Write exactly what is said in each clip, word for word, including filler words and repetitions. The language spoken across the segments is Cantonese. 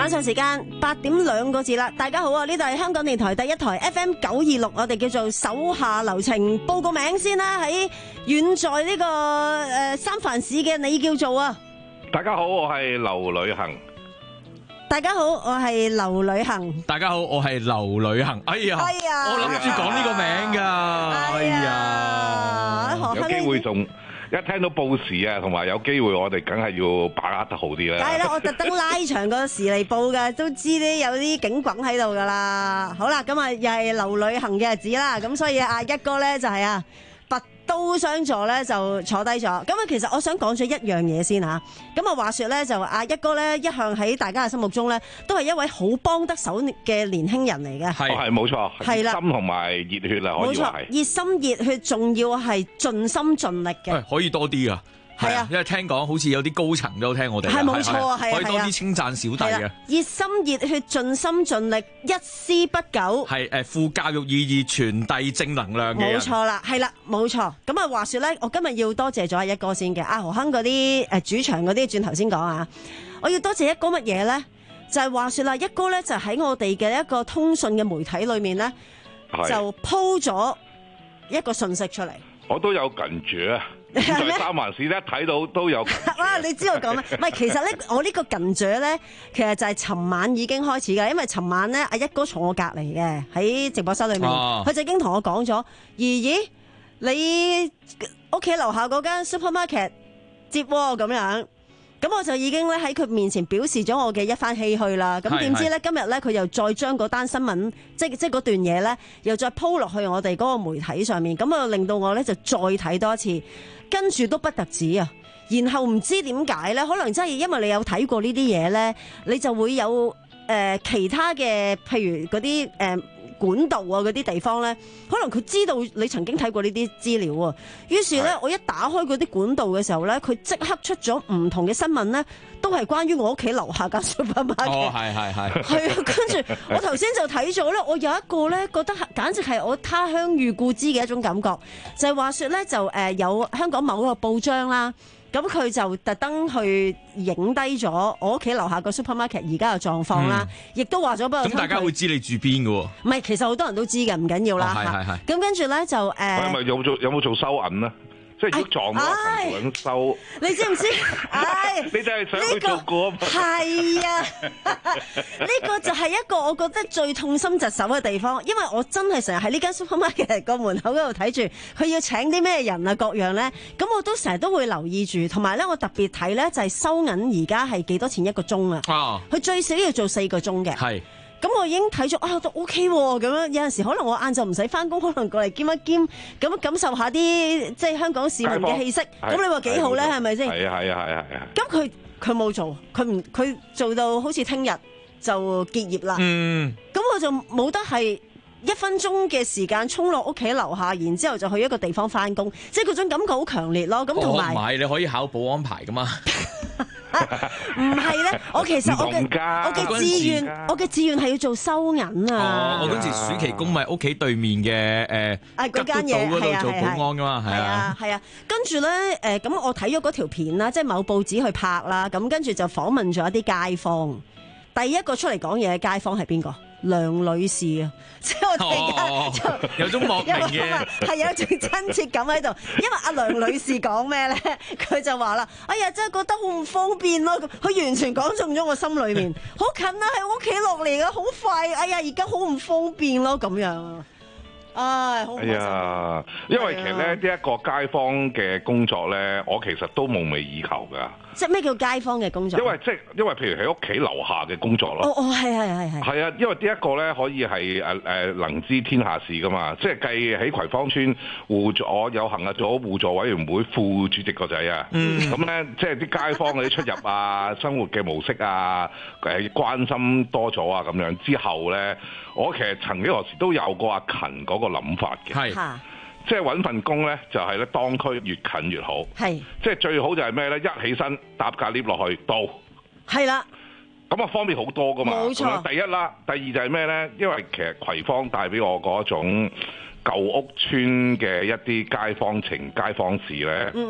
晚上時間八點兩個字啦，大家好啊！呢度係香港電台第一台 F M 九二六，我哋叫做手下留情，報個名先啦。喺遠在呢、這個誒、呃、三藩市嘅你叫做啊？ 大家好，我係劉旅行。 大家好，我係劉旅行。 大家好，我係劉旅行。哎呀， 哎呀我諗住講呢個名噶。 哎呀， 有機會仲一聽到報時啊，同埋有機會，我哋梗係要把握得好啲啦。 係啦，我特登拉長個時嚟報噶，都知咧有啲警棍喺度噶啦。好啦，咁啊又係劉旅行嘅日子啦，咁所以阿一哥咧就係啊拔刀相助咧就坐低咗。咁啊，其實我想講咗一樣嘢先吓。咁啊，話說咧就阿一哥咧一向喺大家嘅心目中咧都係一位好幫得手嘅年輕人嚟嘅。 係係冇錯， 係啦， 熱心同埋熱血啦，可以話係。 熱心熱血，仲要係盡心盡力嘅。 可以多啲啊！係啊，因為聽講好似有啲高層都聽我哋， 係冇錯啊，係啊， 可以多啲稱讚小弟嘅。 熱心熱血，盡心盡力，一絲不苟。 係誒，富教育意義，傳遞正能量嘅人。 冇錯啦，係啦，冇錯。咁啊，話說咧，我今日要多謝咗阿一哥先嘅。阿何亨嗰啲誒主場嗰啲，轉頭先講啊。我要多謝一哥乜嘢咧？就係、是、話說啦，一哥咧就喺我哋嘅一個通訊嘅媒體裏面咧，就鋪咗一個信息出嚟。 我都有近住啊！在三藩市一睇到都有近住。 哇！你知道講咩？唔係，其實咧，我呢個近住咧，其實就係尋晚已經開始㗎。因為尋晚咧，阿一哥坐我隔離嘅喺直播室裏面，佢、哦、就已經同我講咗：姨姨，你屋企樓下嗰間 supermarket 接喎咁樣。咁我就已經咧喺佢面前表示咗我嘅一番唏噓啦。咁點知咧今日咧佢又再將嗰單新聞，即即嗰段嘢咧，又再鋪落去我哋嗰個媒體上面，咁啊令到我咧就再睇多一次，跟住都不特止啊。然後唔知點解咧，可能真係因為你有睇過呢啲嘢咧，你就會有誒、呃、其他嘅，譬如嗰啲誒。呃管道啊嗰啲地方咧，可能佢知道你曾經睇過呢啲資料啊，於是咧我一打開嗰啲管道嘅時候咧，佢即刻出咗唔同嘅新聞咧，都係關於我屋企樓下間 supermarket。 哦，係係係。 係啊，跟住我頭先就睇咗咧，我有一個咧覺得簡直係我他鄉遇故知嘅一種感覺，就係話說咧就誒有香港某一個報章啦。咁佢就特登去影低咗我屋企樓下個 supermarket 而家嘅狀況啦，亦、嗯、都話咗俾我聽。咁大家會知你住邊㗎喎？ 唔係，其實好多人都知嘅，唔緊要啦。係係係。咁跟住咧就誒。係咪有做有冇做收銀咧？即係如果撞到一層咁收， 你知唔知？唉， 你真係想去做過啊？ 係啊，呢個就係一個我覺得最痛心疾首嘅地方，因為我真係成日喺呢間 supermarket 個門口嗰度睇住佢要請啲咩人啊各樣咧，咁我都成日都會留意住，同埋咧我特別睇咧就係收銀而家係幾多錢一個鐘啊？哦，佢最少要做四個鐘嘅。係。咁我已經睇咗啊，都 OK 喎。咁樣有陣時可能我晏晝唔使翻工，可能過嚟兼一兼，咁感受下啲即係香港市民嘅氣息。咁你話幾好咧？係咪先？係啊係啊係啊係啊！咁佢佢冇做，佢唔佢做到好似聽日就結業啦。嗯。咁我就冇得係一分鐘嘅時間衝落屋企樓下，然之後就去一個地方翻工，即係嗰種感覺好強烈咯。咁同埋唔係你可以考保安牌噶嘛？唔係咧，我其實我嘅我嘅志願，我嘅志願係要做收銀啊！ 哦，我嗰時暑期工咪屋企對面嘅誒， 啊嗰間嘢嗰度做保安噶嘛，係啊係啊。跟住咧誒，咁我睇咗嗰條片啦，即係某報紙去拍啦，咁跟住就訪問咗一啲街坊。第一個出嚟講嘢嘅街坊係邊個？梁女士啊，即係我哋而家就、哦、有種莫名嘅係有種親切感喺度，因為阿梁女士講咩咧，佢就話啦：哎呀，真係覺得好唔方便咯。佢完全講中咗我心裏面，好近啊，喺我屋企落嚟噶，好快。哎呀，而家好唔方便咯，咁樣。唉，好。哎呀，因為其實咧呢一個街坊嘅工作咧，我其實都夢寐以求噶。 即係咩叫街坊嘅工作？ 因為即係因為譬如喺屋企樓下嘅工作咯。 哦哦，係係係係。係啊，因為呢一個咧可以係誒誒能知天下事噶嘛。即係計喺葵芳村互助，我有幸啊做咗互助委員會副主席個仔啊。嗯。咁咧，即係啲街坊嗰啲出入啊、生活嘅模式啊、誒關心多咗啊咁樣之後咧，我其實曾經何時都有過阿勤嗰個諗法嘅。係。即係揾份工咧，就係咧當區越近越好。係，即係最好就係咩咧？一起身搭架 lift 落去到。係啦。咁啊方便好多噶嘛。冇錯。第一啦，第二就係咩咧？因為其實葵芳帶俾我嗰種舊屋村嘅一啲街坊情、街坊事咧。嗯嗯。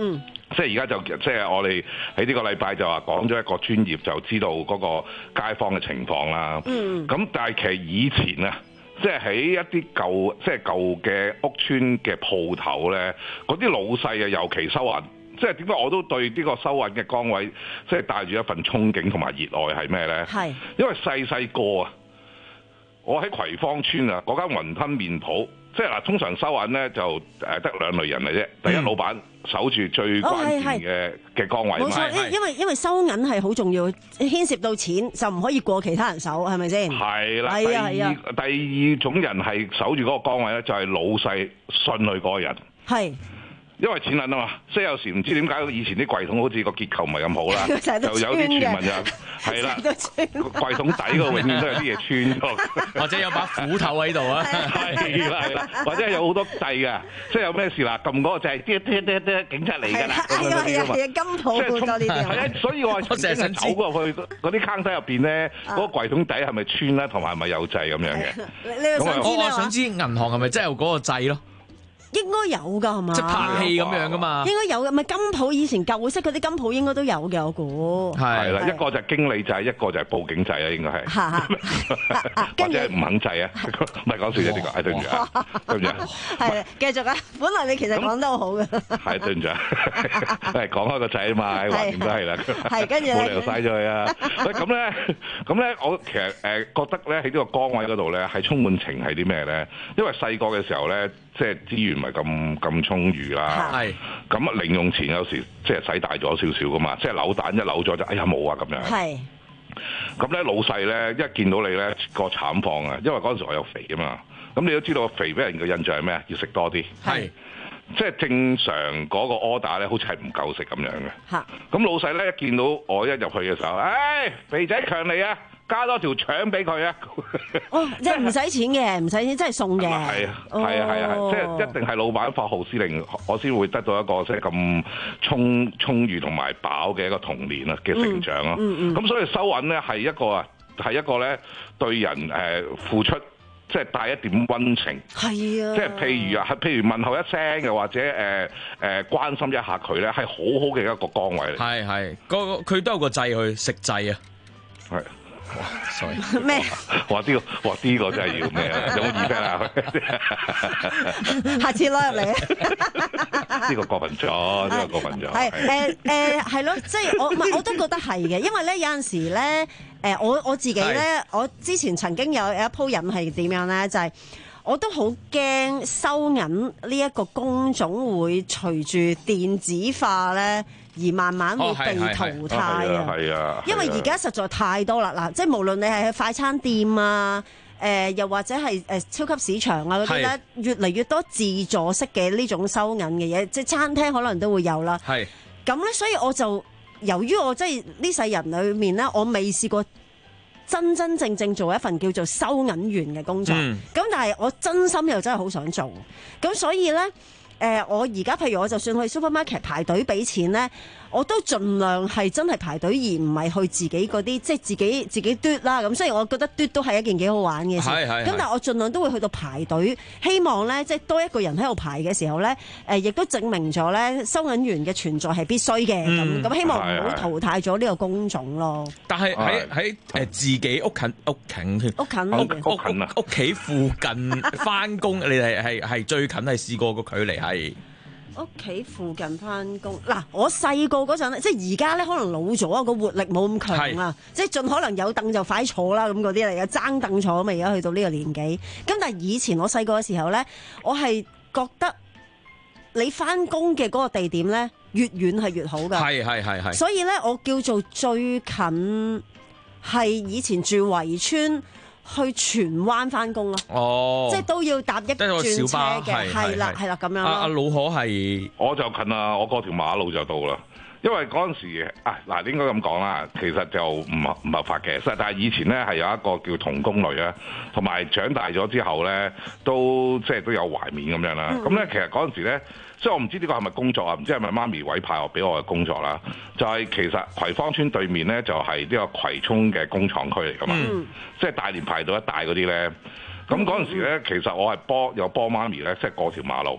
即係而家就即係我哋喺呢個禮拜就話講咗一個專業，就知道嗰個街坊嘅情況啦。嗯。咁但係其實以前啊，即係喺一啲舊即係舊嘅屋邨嘅鋪頭咧，嗰啲老細啊，尤其收銀。即係點解我都對呢個收銀嘅崗位，即係帶住一份憧憬同埋熱愛係咩咧？係。因為細細個啊，我喺葵芳村啊，嗰間雲吞麵鋪。即係嗱，通常收銀咧就誒得兩類人嚟啫。第一，老闆守住最關鍵嘅嘅崗位。冇錯， 因為因為收銀係好重要，牽涉到錢就唔可以過其他人手，係咪先？ 係啦。係啊係啊。第二種人係守住嗰個崗位咧，就係老細信佢嗰個人。係。因為錢銀啊嘛，即係有時唔知點解以前啲櫃桶好似個結構唔係咁好啦，就有啲傳聞就係啦，櫃桶底嗰個永遠都有啲嘢穿咗， 或者有把斧頭喺度啊， 係啦係啦，或者有好多掣㗎，即係有咩事啦，撳嗰個掣，啲啲啲啲警察嚟㗎啦，咁樣啲啊嘛， 金鋪好多呢啲， 係啊，所以我係成日走過去嗰啲坑底入邊咧，嗰個櫃桶底係咪穿啦，同埋係咪有掣咁樣嘅？ 咁我我想知銀行係咪真係有嗰個掣咯？ 應該有㗎係嘛？ 即係拍戲咁樣㗎嘛？ 應該有嘅，咪金鋪以前舊式嗰啲金鋪應該都有嘅，我估。 係啦，一個就係經理掣，一個就係報警掣啊，應該係。或者係唔肯掣啊？唔係講笑啫，呢個係對唔住啊，對唔住。 係繼續啊！本來你其實講得好好嘅。係對唔住啊，係講開個掣啊嘛，橫掂都係啦。係跟住冇理由嘥咗佢啊！喂，咁咧，咁咧，我其實誒覺得咧喺呢個崗位嗰度咧係充滿情係啲咩咧？因為細個嘅時候咧，即係資源唔係咁咁充裕啦，係咁零用錢有時即係使大咗少少噶嘛，即係扭蛋一扭咗就哎呀冇啊咁樣。係咁咧，老細咧一見到你咧個慘況啊，因為嗰陣時我有肥啊嘛，咁你都知道肥俾人嘅印象係咩啊？要食多啲，係即係正常嗰個 order 咧，好似係唔夠食咁樣嘅。嚇咁老細咧一見到我一入去嘅時候，唉，肥仔強嚟啊！加多條腸俾佢啊！ 哦，即係唔使錢嘅，唔使錢，真係送嘅。 係啊，係啊，係啊，即係一定係老闆發號施令，我先會得到一個即係咁充充裕同埋飽嘅一個童年啊嘅成長咯。嗯嗯。咁所以收銀咧係一個啊，係一個咧對人誒付出，即係帶一點溫情。係啊。即係譬如啊，譬如問候一聲，又或者誒誒關心一下佢咧，係好好嘅一個崗位嚟。係係， 個佢都有個掣去食掣啊。係。哇！sorry 咩？ 哇！呢個哇呢個真係要咩啊？有冇耳聽啊？ 下次攞入嚟啊！ 呢個過分咗，呢個過分咗。 係誒誒係咯，即係我唔係我都覺得係嘅，因為咧有陣時咧誒我我自己咧，我之前曾經有有一鋪癮係點樣咧，就係我都好驚收銀呢一個工種會隨住電子化咧。而慢慢會被淘汰啊！係啊，因為而家實在太多啦，嗱，即係無論你係去快餐店啊，誒、呃，又或者係誒超級市場啊嗰啲咧，越嚟越多自助式嘅呢種收銀嘅嘢，即係餐廳可能都會有啦。係咁咧，所以我就由於我即係呢世人裏面咧，我未試過真真正正做一份叫做收銀員嘅工作。咁、嗯、但係我真心又真係好想做，咁所以咧。誒、呃，我而家譬如我就算去 supermarket 排隊俾錢咧，我都盡量係真係排隊，而唔係去自己嗰啲，即係自己自己嘟啦。咁雖然我覺得嘟都係一件幾好玩嘅事，咁但係我盡量都會去到排隊，希望咧即係多一個人喺度排嘅時候咧，誒、呃、亦都證明咗咧收銀員嘅存在係必須嘅。咁咁、嗯、希望唔好淘汰咗呢個工種咯。 但係喺喺誒自己屋近屋近屋近屋近屋企附近翻工，你係係係最近係試過個距離係。係屋企附近翻工嗱，我細個嗰陣咧，即係而家咧可能老咗，個活力冇咁強啦，即係盡可能有凳就快坐啦咁嗰啲嚟嘅，爭凳坐咪而家去到呢個年紀。咁但係以前我細個嘅時候咧，我係覺得你翻工嘅嗰個地點咧越遠係越好㗎，係係係係。所以咧我叫做最近係以前住圍村。去荃灣翻工咯，哦，即係都要搭一轉車嘅，係啦係啦咁樣。阿阿老可係我就近啦，我過條馬路就到啦。因為嗰陣時啊，嗱應該咁講啦，其實就唔合唔合法嘅。實但係以前咧係有一個叫童工女啊，同埋長大咗之後咧，都即係都有懷緬咁樣啦。咁咧、嗯、其實嗰陣時咧，即係我唔知呢個係咪工作啊，唔知係咪媽咪委派我俾我嘅工作啦。就係、是、其實葵芳村對面咧，就係呢個葵涌嘅工廠區嚟噶嘛，嗯、即係大連排道一帶嗰啲咧。咁嗰陣時咧，其實我係幫有幫媽咪咧，即係過條馬路。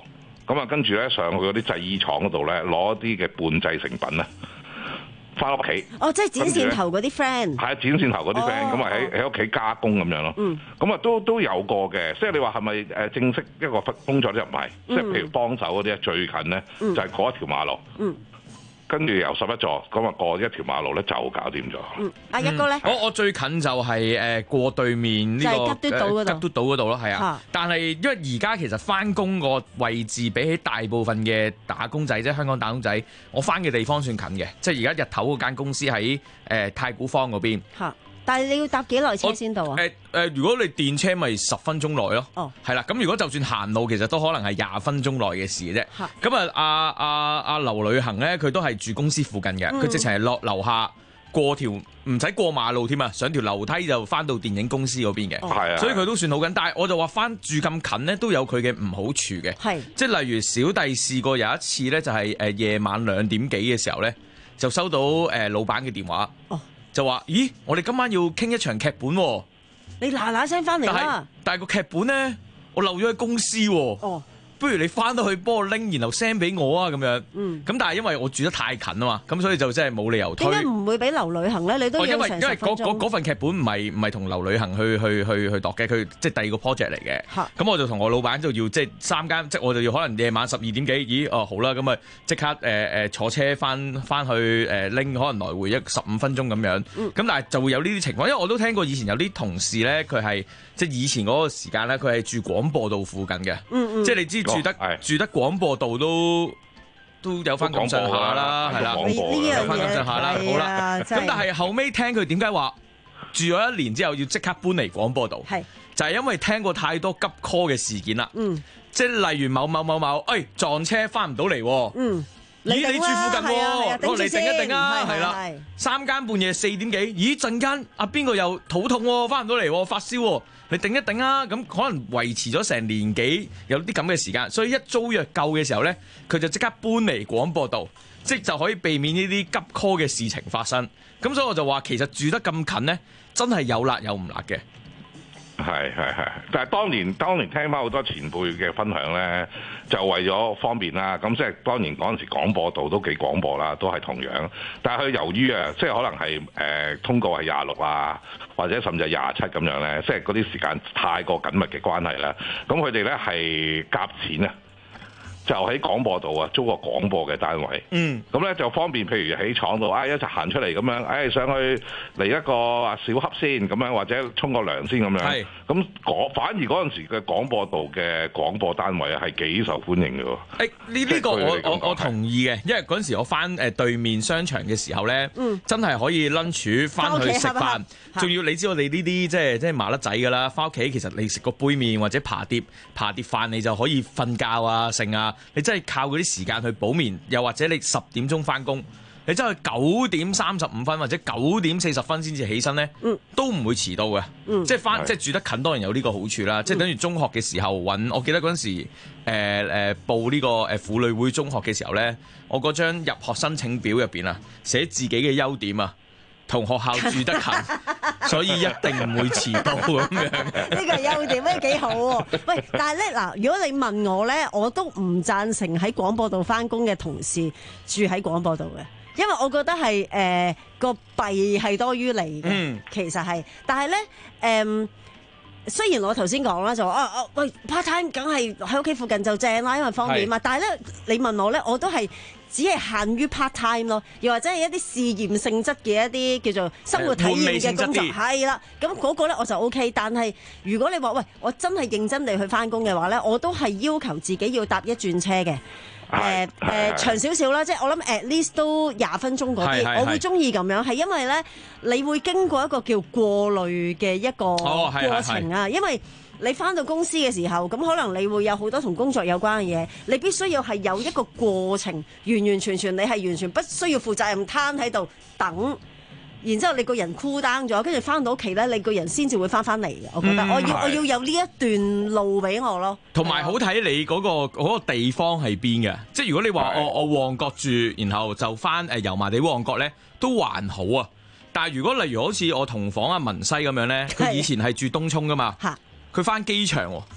咁啊跟住咧上去嗰啲製衣廠嗰度咧攞一啲嘅半製成品啊，翻屋企。 哦，即係剪線頭嗰啲 friend。 係啊，剪線頭嗰啲 friend，咁啊喺喺屋企加工咁樣咯。咁啊都都有過嘅，即係你話係咪誒正式一個工作咧？唔係，即係譬如幫手嗰啲最近咧就係過一條馬路。嗯。跟住由十一座咁啊過一條馬路咧就搞掂咗。 嗯，阿一哥咧， 我我最近就係誒過對面呢個吉嘟島嗰度， 吉嘟島嗰度咯，係啊。但係因為而家其實翻工個位置比起大部分嘅打工仔，即係香港打工仔，我翻嘅地方算近嘅，即係而家日頭嗰間公司喺誒太古坊嗰邊。嚇！ 但係你要搭幾耐車先到啊？ 誒誒，如果你電車咪十分鐘內咯。哦，係啦。咁如果就算行路，其實都可能係廿分鐘內嘅事嘅啫。嚇！咁啊，阿阿阿劉旅行咧，佢都係住公司附近嘅，佢直情係落樓下過條唔使過馬路添啊，上條樓梯就翻到電影公司嗰邊嘅。係啊，所以佢都算好緊。但係我就話翻住咁近咧，都有佢嘅唔好處嘅。係，即係例如小弟試過有一次咧，就係誒夜晚兩點幾嘅時候咧，就收到誒老闆嘅電話。哦。就話：咦，我哋今晚要傾一場劇本喎。 你嗱嗱聲翻嚟啦！ 但係個劇本咧，我漏咗喺公司喎。哦。不如你翻到去幫我拎，然後 send 俾我啊咁樣。嗯。咁但係因為我住得太近啊嘛，咁所以就真係冇理由推。點解唔會俾劉旅行咧？你都要成十分鐘。因為因為嗰嗰份劇本唔係唔係同劉旅行去去去去度嘅，佢即係第二個 project 嚟嘅。嚇。咁我就同我老闆就要即係三間，即係我就要可能夜晚十二點幾，咦哦好啦，咁啊即刻誒誒、呃、坐車翻翻去誒拎、呃，可能來回一十五分鐘咁樣。嗯。咁但係就會有呢啲情況，因為我都聽過以前有啲同事咧，佢係即係以前嗰個時間咧，佢係住廣播道附近嘅。嗯嗯。即係你知。住得、哦、住得廣播道都都有翻咁上下啦，係啦， 呢樣嘢好啦。咁但係後尾聽佢點解話住咗一年之後要即刻搬嚟廣播道，係就係因為聽過太多急 call 嘅事件啦。嗯，即係例如某某某某，誒、哎、撞車翻唔到嚟。嗯。咦？你住附近喎，落嚟定一定啊，係啦。三更半夜四點幾，咦？陣間啊邊個又肚痛喎，翻唔到嚟，發燒喎，你頂一頂啊！咁可能維持咗成年幾，有啲咁嘅時間，所以一租約夠嘅時候咧，佢就即刻搬嚟廣播道，即就可以避免呢啲急 call 嘅事情發生。咁所以我就話，其實住得咁近咧，真係有辣有唔辣嘅。 係係係，但係當年當年聽翻好多前輩嘅分享咧，就為咗方便啦，咁即係當年嗰陣時廣播道都幾廣播啦，都係同樣。但係佢由於啊，即係可能係誒、呃、通告係廿六啊，或者甚至係廿七咁樣咧，即係嗰啲時間太過緊密嘅關係啦，咁佢哋咧係夾錢啊。就喺廣播度啊，租個廣播嘅單位。嗯，咁咧就方便，譬如喺廠度，哎一齊行出嚟咁樣，哎上去嚟一個小恰先咁樣，或者沖個涼先咁樣。係，咁反而嗰陣時嘅廣播道嘅廣播單位係幾受歡迎嘅喎。誒呢呢個我我我同意嘅，因為嗰陣時我翻誒對面商場嘅時候咧，嗯，真係可以 lunch 翻去食飯，仲要你知我哋呢啲即係即係麻甩仔㗎啦，翻屋企其實你食個杯麵或者扒碟扒碟飯，你就可以瞓覺啊剩啊。你真係靠嗰啲時間去補眠，又或者你十點鐘翻工，你真係九點三十五分或者九點四十分先至起身咧，嗯、都唔會遲到嘅。嗯、即係翻即係住得近，當然有呢個好處啦。嗯、即係等於中學嘅時候揾，我記得嗰陣時誒誒、呃、報呢個誒婦女會中學嘅時候咧，我嗰張入學申請表入邊啊，寫自己嘅優點啊。同學校住得近，所以一定唔會遲到咁樣。呢個優點咧幾好喎。喂，但係咧嗱，如果你問我咧，我都唔贊成喺廣播道翻工嘅同事住喺廣播道嘅，因為我覺得係誒個弊係多於利嘅。嗯，其實係，但係咧誒，雖然我頭先講啦，就話啊啊喂 part time 梗係喺屋企附近就正啦，因為方便嘛。但係咧，你問我咧，我都係。只係限於 part time 咯，又或者係一啲試驗性質嘅一啲叫做生活體驗嘅工作，係啦。咁嗰個咧我就 O K。但係如果你話喂，我真係認真地去翻工嘅話咧，我都係要求自己要搭一轉車嘅。誒誒長少少啦，即係我諗 at least 都廿分鐘嗰啲，我會中意咁樣，係因為咧你會經過一個叫過濾嘅一個過程啊，因為。你翻到公司嘅時候，咁可能你會有好多同工作有關嘅嘢，你必須要係有一個過程，完完全全你係完全不需要負責任攤喺度等，然之後你個人 cool down 咗，跟住翻到屋企咧，你個人先至會翻翻嚟嘅。我覺得、嗯、我要我要有呢一段路俾我咯。同埋好睇你嗰、嗰個嗰個地方係邊嘅，即係如果你話我我旺角住，然後就翻誒油麻地旺角咧，都還好啊。但係如果例如好似我同房阿文西咁樣咧，佢以前係住東涌噶嘛。佢翻機場喎，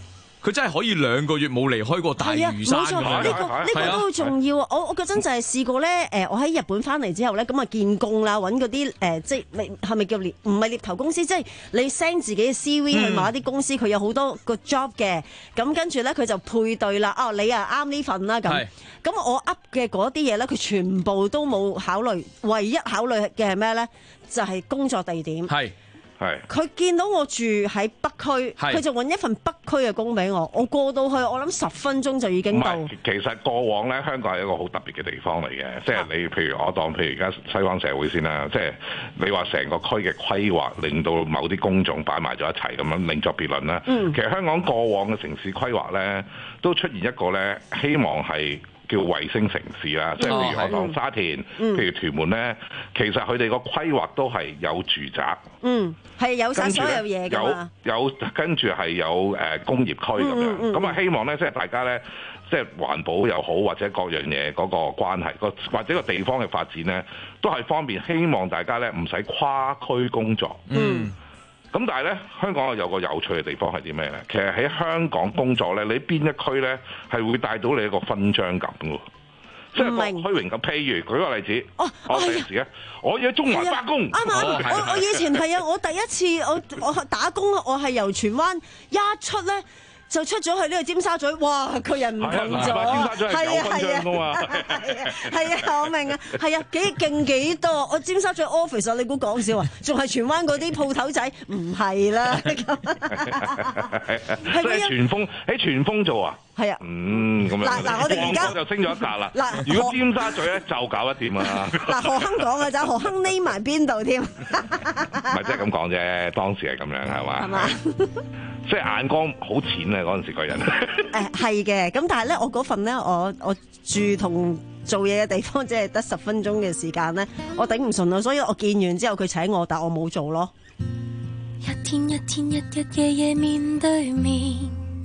佢真係可以兩個月冇離開過大嶼山㗎。 呢個呢個都好重要。我我嗰陣就係試過咧，誒，我喺日本翻嚟之後咧，咁啊見工啦，揾嗰啲誒，即係係咪叫獵？唔係獵頭公司，即係你 send 自己嘅 C V 去某一啲公司，佢有好多個 job 嘅，咁跟住咧佢就配對啦。哦，你啊啱呢份啦咁。咁我 up 嘅嗰啲嘢咧，佢全部都冇考慮，唯一考慮嘅係咩咧？就係工作地點。 係。 佢見到我住喺北區，佢就揾一份北區嘅工俾我。我過到去，我諗十分鐘就已經到。 其實過往咧，香港係一個好特別嘅地方嚟嘅，即係你譬如我當譬如而家西方社會先啦，即係你話成個區嘅規劃，令到某啲工種擺埋咗一齊咁樣，另作別論啦。嗯、其實香港過往嘅城市規劃咧，都出現一個咧，希望係叫衛星城市啦，即係譬如我當沙田，嗯、譬如屯門咧，其實佢哋個規劃都係有住宅。嗯。 係有晒所有嘢㗎嘛， 有有跟住係有誒工業區咁樣，咁、嗯、啊、嗯、希望咧即係大家咧即係環保又好，或者各樣嘢嗰個關係，個或者個地方嘅發展咧都係方便，希望大家咧唔使跨區工作。嗯，咁但係咧香港有個有趣嘅地方係啲咩咧？其實喺香港工作咧，你邊一區咧係會帶到你一個勳章感㗎。即係個虛榮咁，譬如舉個例子，哦，我第時咧，我要喺中環返工， 啱啱，我我以前係啊，我第一次我我打工，我係由荃灣一出咧。就出咗去呢個尖沙咀，哇！個人唔同咗，係啊係啊，係啊係啊，我明啊，係啊幾勁幾多？我尖沙咀 office 啊，你估講笑啊？仲係荃灣嗰啲鋪頭仔？唔係啦，咁即係荃豐喺荃豐做啊？ 係啊， 嗯咁樣。 嗱嗱，我哋而家就升咗一格啦。嗱，如果尖沙咀咧就搞得掂啊！ 嗱，何亨講嘅就何亨匿埋邊度添？唔係即係咁講啫，當時係咁樣係嘛？係嘛？即係眼光好淺啊！嗰陣時個人誒係嘅，咁但係咧，我嗰份咧，我我住同做嘢嘅地方，即係得十分鐘嘅時間咧，我頂唔順啊！所以我見完之後，佢請我，但我冇做咯。一天一天，日日夜夜面對面，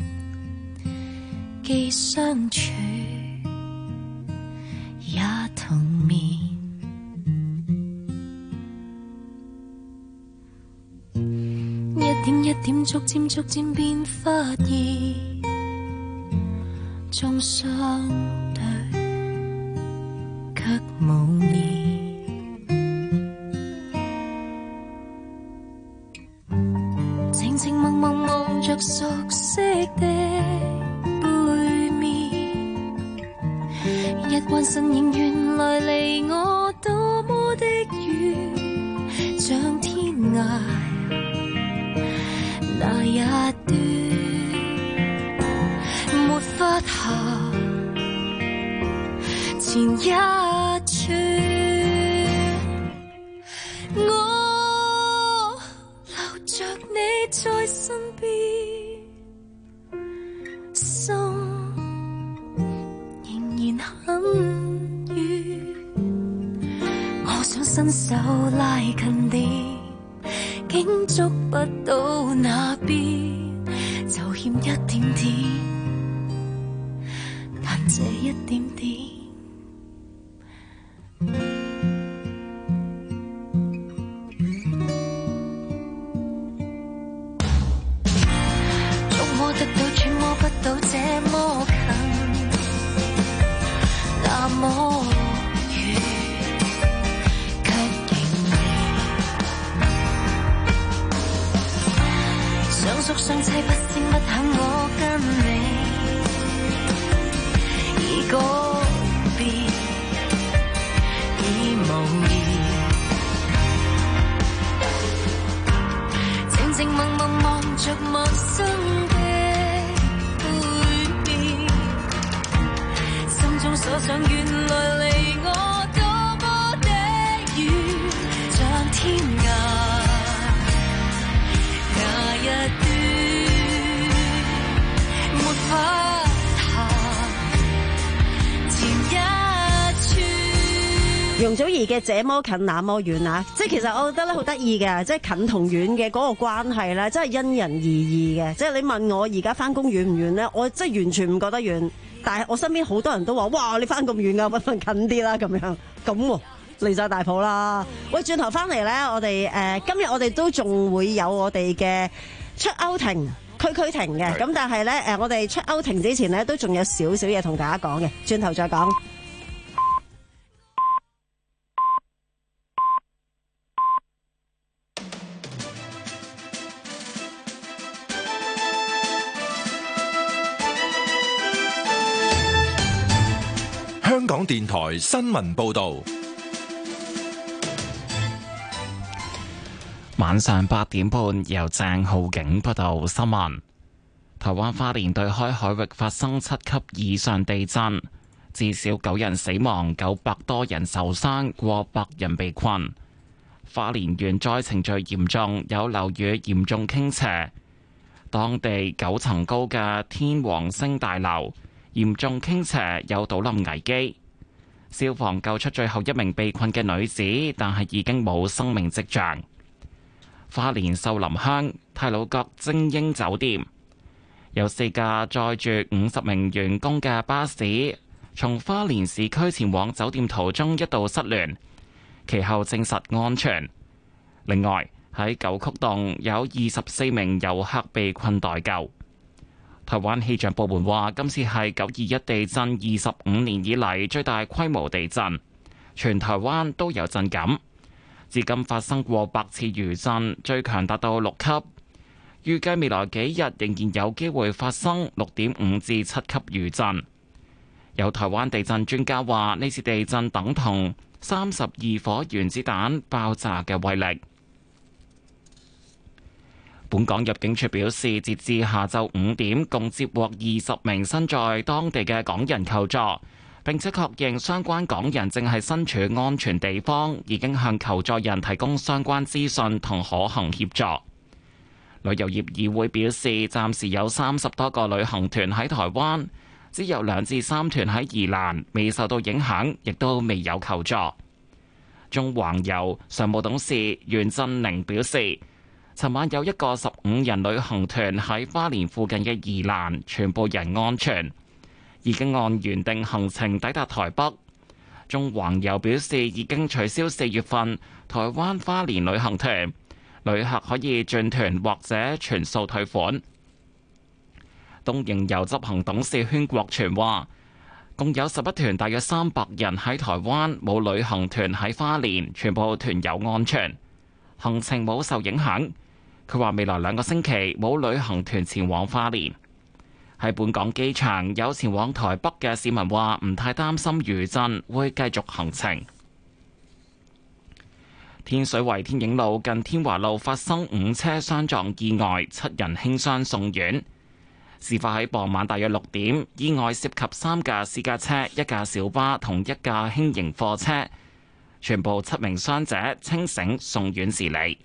既相處也同眠。一點一點，逐漸逐漸變發現，縱相對卻無言。靜靜默默望着熟悉的背面，一彎身影，原來離我多麼的遠，像天涯那一段沒法行前一寸，我留着你在身邊，心仍然很遠，我想伸手拉近點，竟捉不到那邊，就欠一點點，但這一點點觸摸得到，觸摸不到，這麼近，那麼相熟相棲，不聲不響，我跟你已告別，已無言，靜靜默默望着陌生的背面，心中所想原來離我多麼的遠，像天涯容祖兒嘅這麼近那麼遠啊，即係其實我覺得咧好得意嘅，即係近同遠嘅嗰個關係咧，真係因人而異嘅。即係你問我而家翻工遠唔遠咧，我真係完全唔覺得遠，但係我身邊好多人都話：哇，你翻咁遠噶，不如近啲啦咁樣。咁離晒大譜啦。喂，轉頭翻嚟咧，我哋誒、呃、今日我哋都仲會有我哋嘅出歐庭。 區區停嘅，咁但係咧誒，我哋出歐停之前咧，都仲有少少嘢同大家講嘅，轉頭再講。 香港電台新聞報道， 晚上八點半由鄭浩景報道新聞。台灣花蓮對開海域發生七級以上地震，至少九人死亡，九百多人受傷，過百人被困。花蓮縣災情最嚴重，有樓宇嚴重傾斜，當地九層高嘅天王星大樓嚴重傾斜，有倒冧危機。消防救出最後一名被困嘅女子，但係已經冇生命跡象。花蓮秀林鄉太魯閣精英酒店有四架載住五十名員工嘅巴士，從花蓮市區前往酒店途中一度失聯，其後證實安全。另外喺九曲洞有二十四名遊客被困待救。台灣氣象部門話，今次係九二一地震二十五年以嚟最大規模地震，全台灣都有震感。至今發生過百次餘震，最強達到六級。預計未來幾日仍然有機會發生六點五至七級餘震。有台灣地震專家話，呢次地震等同三十二顆原子彈爆炸嘅威力。本港入境處表示，截至下晝五點，共接獲二十名身在當地嘅港人求助，並且確認相關港人正係身處安全地方，已經向求助人提供相關資訊同可行協助。旅遊業議會表示，暫時有三十多個旅行團喺台灣，只有兩至三團喺宜蘭，未受到影響，亦都未有求助。中環遊常務董事袁振寧表示，尋晚有一個十五人旅行團喺花蓮附近嘅宜蘭，全部人安全，已經按原定行程抵達台北。中環遊表示已經取消四月份台灣花蓮旅行團，旅客可以轉團或者全數退款。東瀛遊執行董事禤國全話，共有十一團，大約三百人喺台灣，冇旅行團喺花蓮，全部團友安全，行程冇受影響。佢話未來兩個星期冇旅行團前往花蓮。喺本港機場有前往台北嘅市民話唔太擔心餘震，會繼續行程。天水圍天影路近天華路發生五車相撞意外，七人輕傷送院。事發喺傍晚大約六點，意外涉及三架私家車、一架小巴同一架輕型貨車，全部七名傷者清醒送院治理。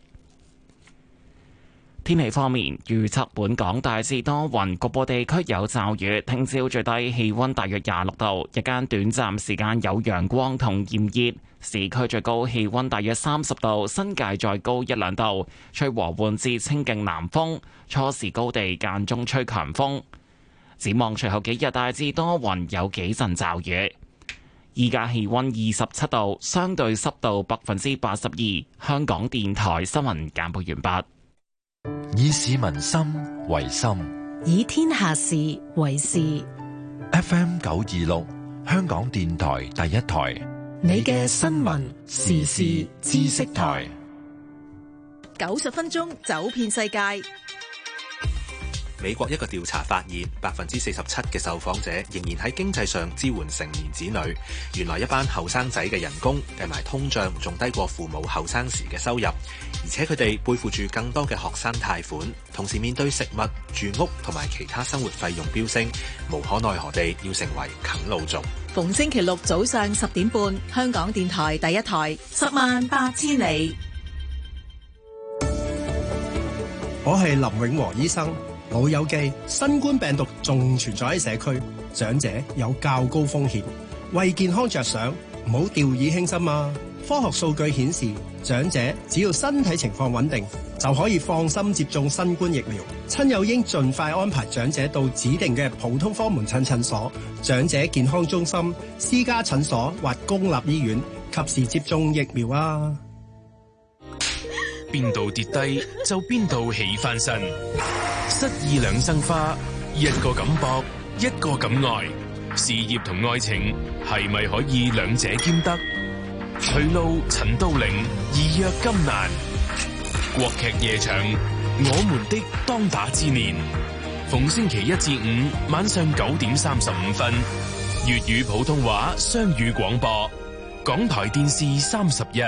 天氣方面，預測本港大致多雲，局部地區有驟雨。聽朝最低氣溫大約廿六度，日間短暫時間有陽光同炎熱。市區最高氣溫大約三十度，新界再高一兩度。吹和緩至清勁南風，初時高地間中吹強風。展望隨後幾日大致多雲，有幾陣驟雨。依家氣溫二十七度，相對濕度百分之八十二。香港電台新聞簡報完畢。 以市民心為心， 以天下事為事。 F M 九二六，香港電台第一台， 你嘅新聞時事知識台， 九十分鐘走遍世界。 美國一個調查發現，百分之四十七嘅受訪者仍然喺經濟上支援成年子女。原來一班後生仔嘅人工計埋通脹，仲低過父母後生時嘅收入，而且佢哋背負住更多嘅學生貸款，同時面對食物、住屋同埋其他生活費用飆升，無可奈何地要成為啃老族。 逢星期六早上十點半，香港電台第一台，十萬八千里。 我係林永和醫生。老友記，新冠病毒仲存在喺社區，長者有較高風險，為健康着想，唔好掉以輕心啊！科學數據顯示，長者只要身體情況穩定，就可以放心接種新冠疫苗。親友應盡快安排長者到指定嘅普通科門診診所、長者健康中心、私家診所或公立醫院，及時接種疫苗啊！ 邊度跌低就邊度起翻身。失意兩生花，一個咁搏，一個咁愛，事業同愛情係咪可以兩者兼得？徐璐、陳都靈，義約金蘭。國劇夜場，我們的當打之年，逢星期一至五晚上九點三十五分，粵語普通話雙語廣播，港台電視三十一。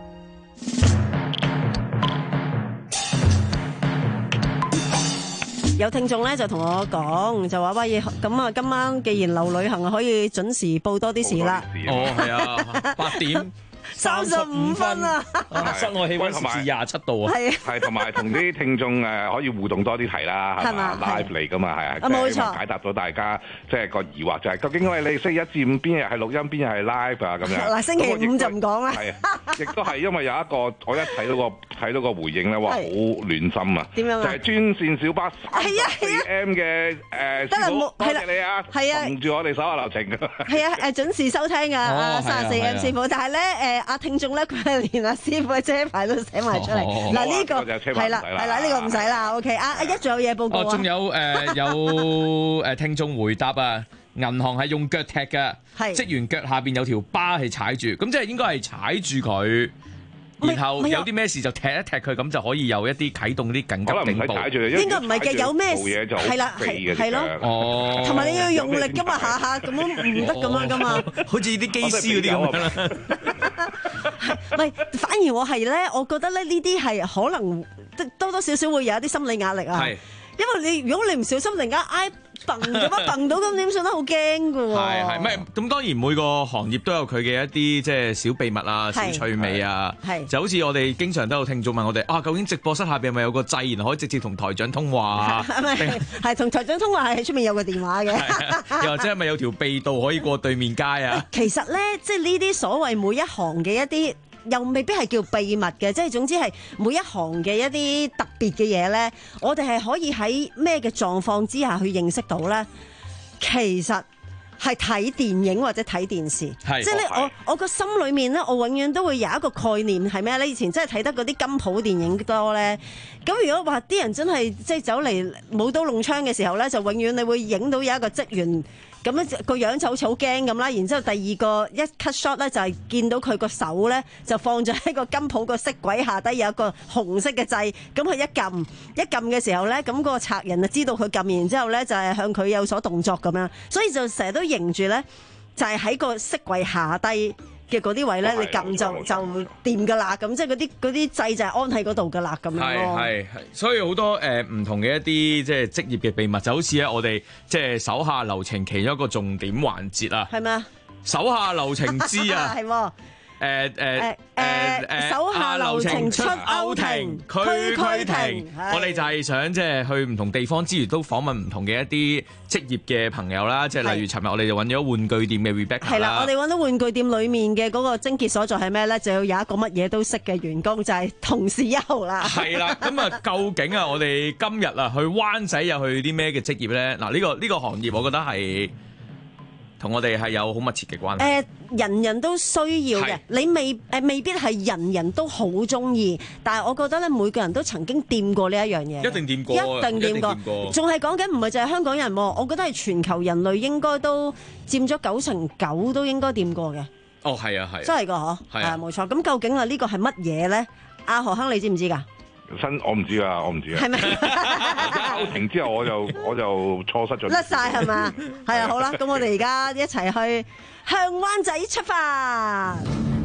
有聽眾咧就同我講，就話喂，咁啊，今晚既然留旅行，可以準時報多啲事啦。 哦，係啊，八點三十五分啊！ 室外氣溫攝氏廿七度啊！ 係係同埋同啲聽眾誒可以互動多啲題啦，係嘛 live 嚟㗎嘛，係啊， 冇錯， 解答到大家即係個疑惑，就係究竟喂你星期一至五邊日係錄音，邊日係 live 啊咁樣。 嗱，星期五就唔講啦。 係啊，亦都係因為有一個我一睇到個睇到個回應咧，哇，好暖心啊！ 點樣啊？ 就係專線小巴三十四 M 嘅誒師傅，多謝你啊！ 係啊， 同住我哋手下留情㗎。 係啊，誒準時收聽㗎，啊三十四 M 師傅，但係咧誒阿聽眾咧佢係連阿師傅嘅車牌都寫埋出嚟。嗱呢個係啦係啦，呢個唔使啦。OK，阿阿一仲有嘢報告啊？ 仲有誒有誒聽眾回答啊！銀行係用腳踢嘅，職員腳下邊有條疤係踩住，咁即係應該係踩住佢，然後有啲咩事就踢一踢佢，咁就可以有一啲啟動啲緊急警報。 應該唔係嘅，有咩事係啦係係咯，哦，同埋你要用力噶嘛，下下咁樣唔得咁樣噶嘛， 好似啲機師嗰啲咁樣啦。 唔係，反而我係咧，我覺得咧呢啲係可能多多少少會有一啲心理壓力啊。因為你如果你唔小心突然間挨蹦咁樣蹦到，咁點算得好驚㗎喎？ 係係，唔係咁當然每個行業都有佢嘅一啲即係小秘密啊、小趣味啊。係就好似我哋經常都有聽眾問我哋啊，究竟直播室下邊係咪有個掣，然後可以直接同台長通話啊？ 係係同台長通話係出面有個電話嘅。 又或者係咪有條秘道可以過對面街啊？ 其實咧，即係呢啲所謂每一行嘅一啲。又未必係叫秘密嘅，即係總之係每一行嘅一啲特別嘅嘢咧，我哋係可以喺咩嘅狀況之下去認識到咧？其實係睇電影或者睇電視，即係咧我我個心裏面咧，我永遠都會有一個概念係咩咧？以前真係睇得嗰啲金鋪電影多咧，咁如果話啲人真係即係走嚟舞刀弄槍嘅時候咧，就永遠你會影到有一個職員。咁樣個樣就好似好驚咁啦，然之後第二個一 cut shot 咧就係見到佢個手咧就放咗喺個金鋪個色櫃下低有一個紅色嘅掣，咁佢一撳一撳嘅時候咧，咁個賊人就知道佢撳，然之後咧就係向佢有所動作咁樣，所以就成日都認住咧，就係喺個色櫃下低嘅嗰啲位咧，你撳就就掂噶啦，咁即係嗰啲嗰啲掣就係安喺嗰度噶啦，咁樣咯。 係係係，所以好多誒唔同嘅一啲即係職業嘅秘密，就好似咧我哋即係手下留情其中一個重點環節啊。 係咩？手下留情知啊。 係喎。誒誒誒誒，手下留情出歐庭，區區庭。 我哋就係想即係去唔同地方之餘，都訪問唔同嘅一啲職業嘅朋友啦。即係例如尋日我哋就揾咗玩具店嘅 Rebecca 係啦，我哋揾到玩具店裡面嘅嗰個症結所在係咩咧？就要有一個乜嘢都識嘅員工，就係同事一號啦。 係啦，咁啊，究竟啊，我哋今日啊去灣仔又去啲咩嘅職業咧？嗱，呢個呢個行業，我覺得係同我哋係有好密切嘅關係。誒、呃，人人都需要嘅，你未誒、呃、未必係人人都好中意，但係我覺得咧，每個人都曾經掂過呢一樣嘢。一定掂過，一定掂過。仲係講緊唔係就係香港人喎，我覺得係全球人類應該都佔咗九成九都應該掂過嘅。哦，係啊，係。真係㗎嗬，係啊，冇錯。咁究竟啊呢個係乜嘢咧？阿何亨，你知唔知㗎？新我唔知啊，我唔知啊。係咪？歐庭之後我就我就錯失咗。甩晒係嘛？係啊，好啦，咁我哋而家一齊去向灣仔出發。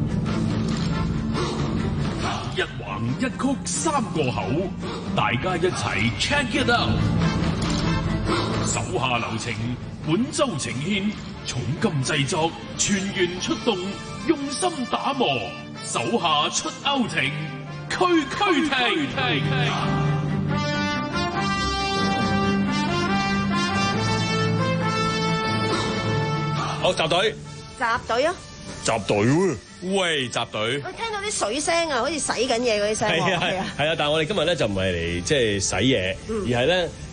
一橫一曲三個口，大家一齊 check it out。手下留情，本周呈獻重金製作，全員出動，用心打磨，手下出歐庭。區區庭，好集隊，集隊啊，集隊喎，喂，集隊，我聽到啲水聲啊，好似洗緊嘢嗰啲聲，係啊係啊，係啊，但係我哋今日咧就唔係嚟即係洗嘢，而係咧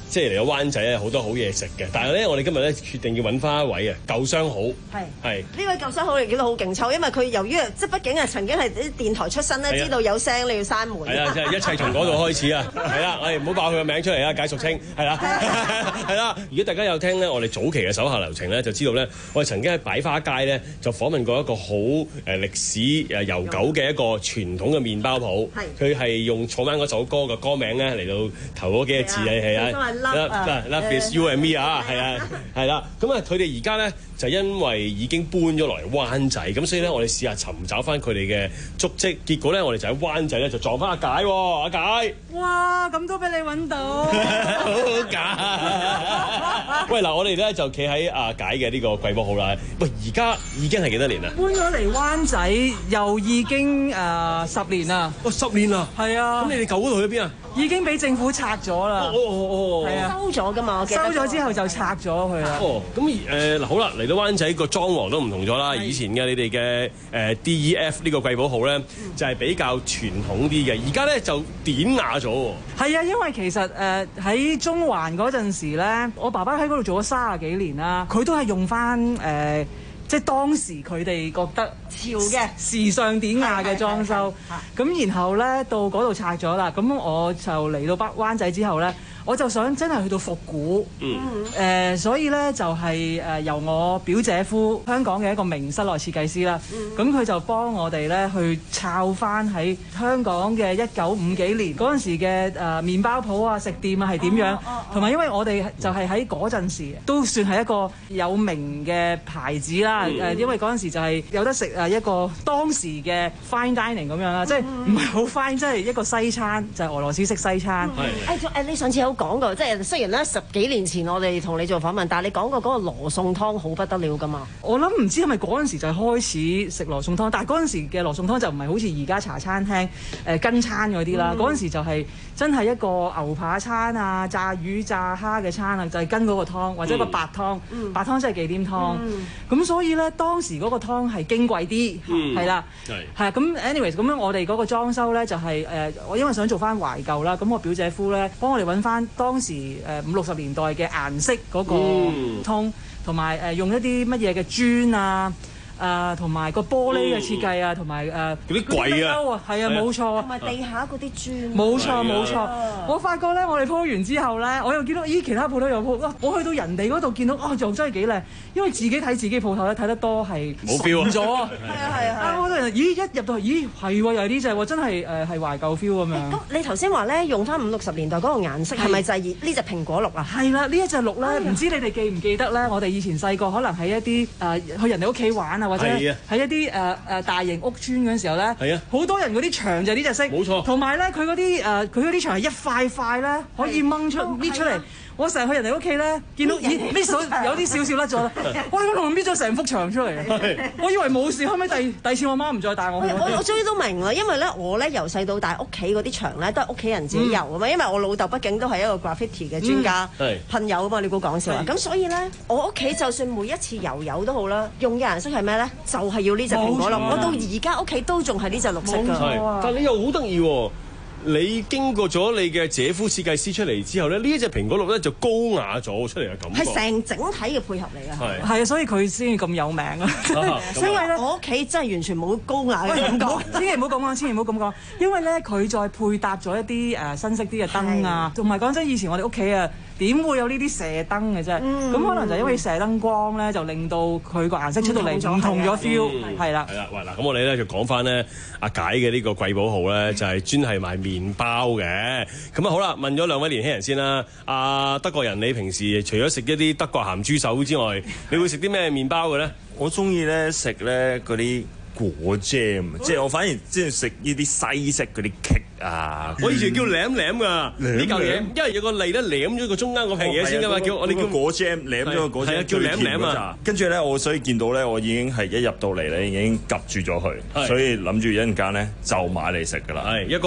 即係嚟到灣仔咧好多好嘢食嘅，但係咧我哋今日咧決定要揾翻一位啊舊相好， 係係呢位舊相好，你見到好勁抽，因為佢由於即係畢竟係曾經係啲電台出身咧，知道有聲你要閂門。 係啊，即係一切從嗰度開始啊！係啦，我哋唔好爆佢個名出嚟啊！解淑清係啦，係啦。如果大家有聽咧，我哋早期嘅手下留情咧，就知道咧，我哋曾經喺擺花街咧就訪問過一個好誒歷史誒悠久嘅一個傳統嘅麵包鋪，佢係用草蜢嗰首歌嘅歌名咧嚟到頭嗰幾個字係係啊 ，Love Love is you and me 啊，係啊，係啦。咁啊，佢哋而家咧就因為已經搬咗落嚟灣仔，咁所以咧我哋試下尋找翻佢哋嘅足跡，結果咧我哋就喺灣仔咧就撞翻阿解喎，阿解。 哇！咁都俾你揾到， 好假！喂嗱，我哋咧就企喺阿解嘅呢個貴寶號啦。喂，而家已經係幾多年啦？ 搬咗嚟灣仔又已經誒、呃、十年啦。 哦，十年啦。 係啊。 咁你哋舊嗰度去邊啊？ 已經俾政府拆咗啦。 哦哦哦。 係啊。 收咗㗎嘛？我記得收咗之後就拆咗佢啦。 哦，咁誒嗱好啦，嚟到灣仔個裝潢都唔同咗啦。以前嘅你哋嘅誒 D E F 呢個貴寶號咧，就係比較傳統啲嘅。而家咧就典雅咗喎。 係啊，因為其實誒喺、呃、中環嗰陣時咧，我爸爸喺嗰度做咗三十幾年啦，佢都係用翻誒、呃、即係當時佢哋覺得潮嘅時尚典雅嘅裝修。咁然後咧到嗰度拆咗啦，咁我就嚟到北灣仔之後咧，我就想真係去到復古。嗯。誒、呃，所以咧就係、是、誒、呃、由我表姐夫香港嘅一個名室內設計師啦。咁佢、嗯、就幫我哋咧去抄翻喺香港嘅一九五幾年嗰陣時嘅誒、呃、麵包鋪啊、食店啊係點樣，同埋、哦哦、因為我哋就係喺嗰陣時都算係一個有名嘅牌子啦。誒、嗯，因為嗰陣時就係有得食誒一個當時嘅 fine dining 咁樣啦，即係唔係好 fine，即係一個西餐，就係、是、俄羅斯式西餐。 係誒誒，你上次有講過，即係雖然咧十幾年前我哋同你做訪問，但係你講過嗰個羅宋湯好不得了㗎嘛。 我諗唔知係咪嗰陣時就係開始食羅宋湯，但係嗰陣時嘅羅宋湯就唔係好似而家茶餐廳誒、呃、跟餐嗰啲啦。嗰陣、嗯、時就係真係一個牛扒餐啊、炸魚炸蝦嘅餐啊，就係、是、跟嗰個湯或者一個白湯，嗯、白湯即係忌廉湯。咁、嗯、所以咧當時嗰個湯係矜貴啲，係啦、嗯，係啊。咁 anyways 咁樣我哋嗰個裝修咧就係、是、誒、呃，我因為想做翻懷舊啦，咁我表姐夫咧幫我哋揾翻當時誒五六十年代嘅顏色嗰個湯，同埋誒用一啲乜嘢嘅磚啊。誒同埋個玻璃嘅設計啊，同埋誒嗰啲櫃啊， 係啊冇錯， 同埋地下嗰啲磚， 冇錯冇錯。我發覺咧，我哋鋪完之後咧，我又見到咦其他鋪頭有鋪，哇！我去到人哋嗰度見到啊，又真係幾靚，因為自己睇自己鋪頭咧睇得多係冇 feel 咗，係啊係啊。啊！我哋咦一入到去，咦係喎，又係呢隻喎，真係誒係懷舊 feel 咁樣。 咁你頭先話咧用翻五六十年代嗰個顏色，係咪就係呢隻蘋果綠啊？ 係啦，呢一隻綠咧，唔知你哋記唔記得咧？我哋以前細個可能喺一啲誒去人哋屋企玩啊，或者喺一啲誒誒大型屋邨嗰陣時候咧，係啊，好多人嗰啲牆就係呢隻色，冇錯。同埋咧，佢嗰啲誒佢嗰啲牆係一塊塊咧，可以掹出搣出嚟。我成日去人哋屋企咧，見到咦搣咗有啲少少甩咗啦，我哋同佢搣咗成幅牆出嚟，我以為冇事，後尾第第二次我媽唔再帶我去。 我我終於都明啦，因為咧我咧由細到大屋企嗰啲牆咧都係屋企人自己油啊嘛，因為我老豆畢竟都係一個 graffiti 嘅專家，噴油啊嘛，你估講笑啊？咁所以咧，我屋企就算每一次油油都好啦，用嘅顏色係咩咧？就係要呢隻蘋果綠。我到而家屋企都仲係呢隻綠色㗎。 但你又好得意喎！你經過咗你嘅姐夫設計師出嚟之後咧，呢一隻蘋果綠咧就高雅咗出嚟嘅感覺， 係成整體嘅配合嚟嘅， 係係啊，所以佢先至咁有名啊！ 因為咧，我屋企真係完全冇高雅嘅感覺， 千祈唔好咁講，千祈唔好咁講，因為咧佢再配搭咗一啲誒新式啲嘅燈啊，同埋講真，以前我哋屋企啊點會有呢啲射燈嘅啫？咁可能就因為射燈光咧，就令到佢個顏色出到嚟唔同咗 feel，係啦。 係啦，喂嗱，咁我哋咧就講翻咧阿解嘅呢個貴寶號咧，就係專係賣麵包嘅。咁啊好啦，問咗兩位年輕人先啦。阿德國人，你平時除咗食一啲德國鹹豬手之外，你會食啲咩麵包嘅咧？ 我中意咧食咧嗰啲果 jam， 即係我反而即係食呢啲西式嗰啲 cake 啊。 我以前叫舐舐㗎呢嚿嘢，因為有個脷咧舐咗個中間嗰片嘢先㗎嘛，叫我哋叫果 jam 舐咗個果 jam， 叫舐舐啊。 跟住咧，我所以見到咧，我已經係一入到嚟咧已經夾住咗佢，所以諗住一陣間咧就買嚟食㗎啦。 係一個咧。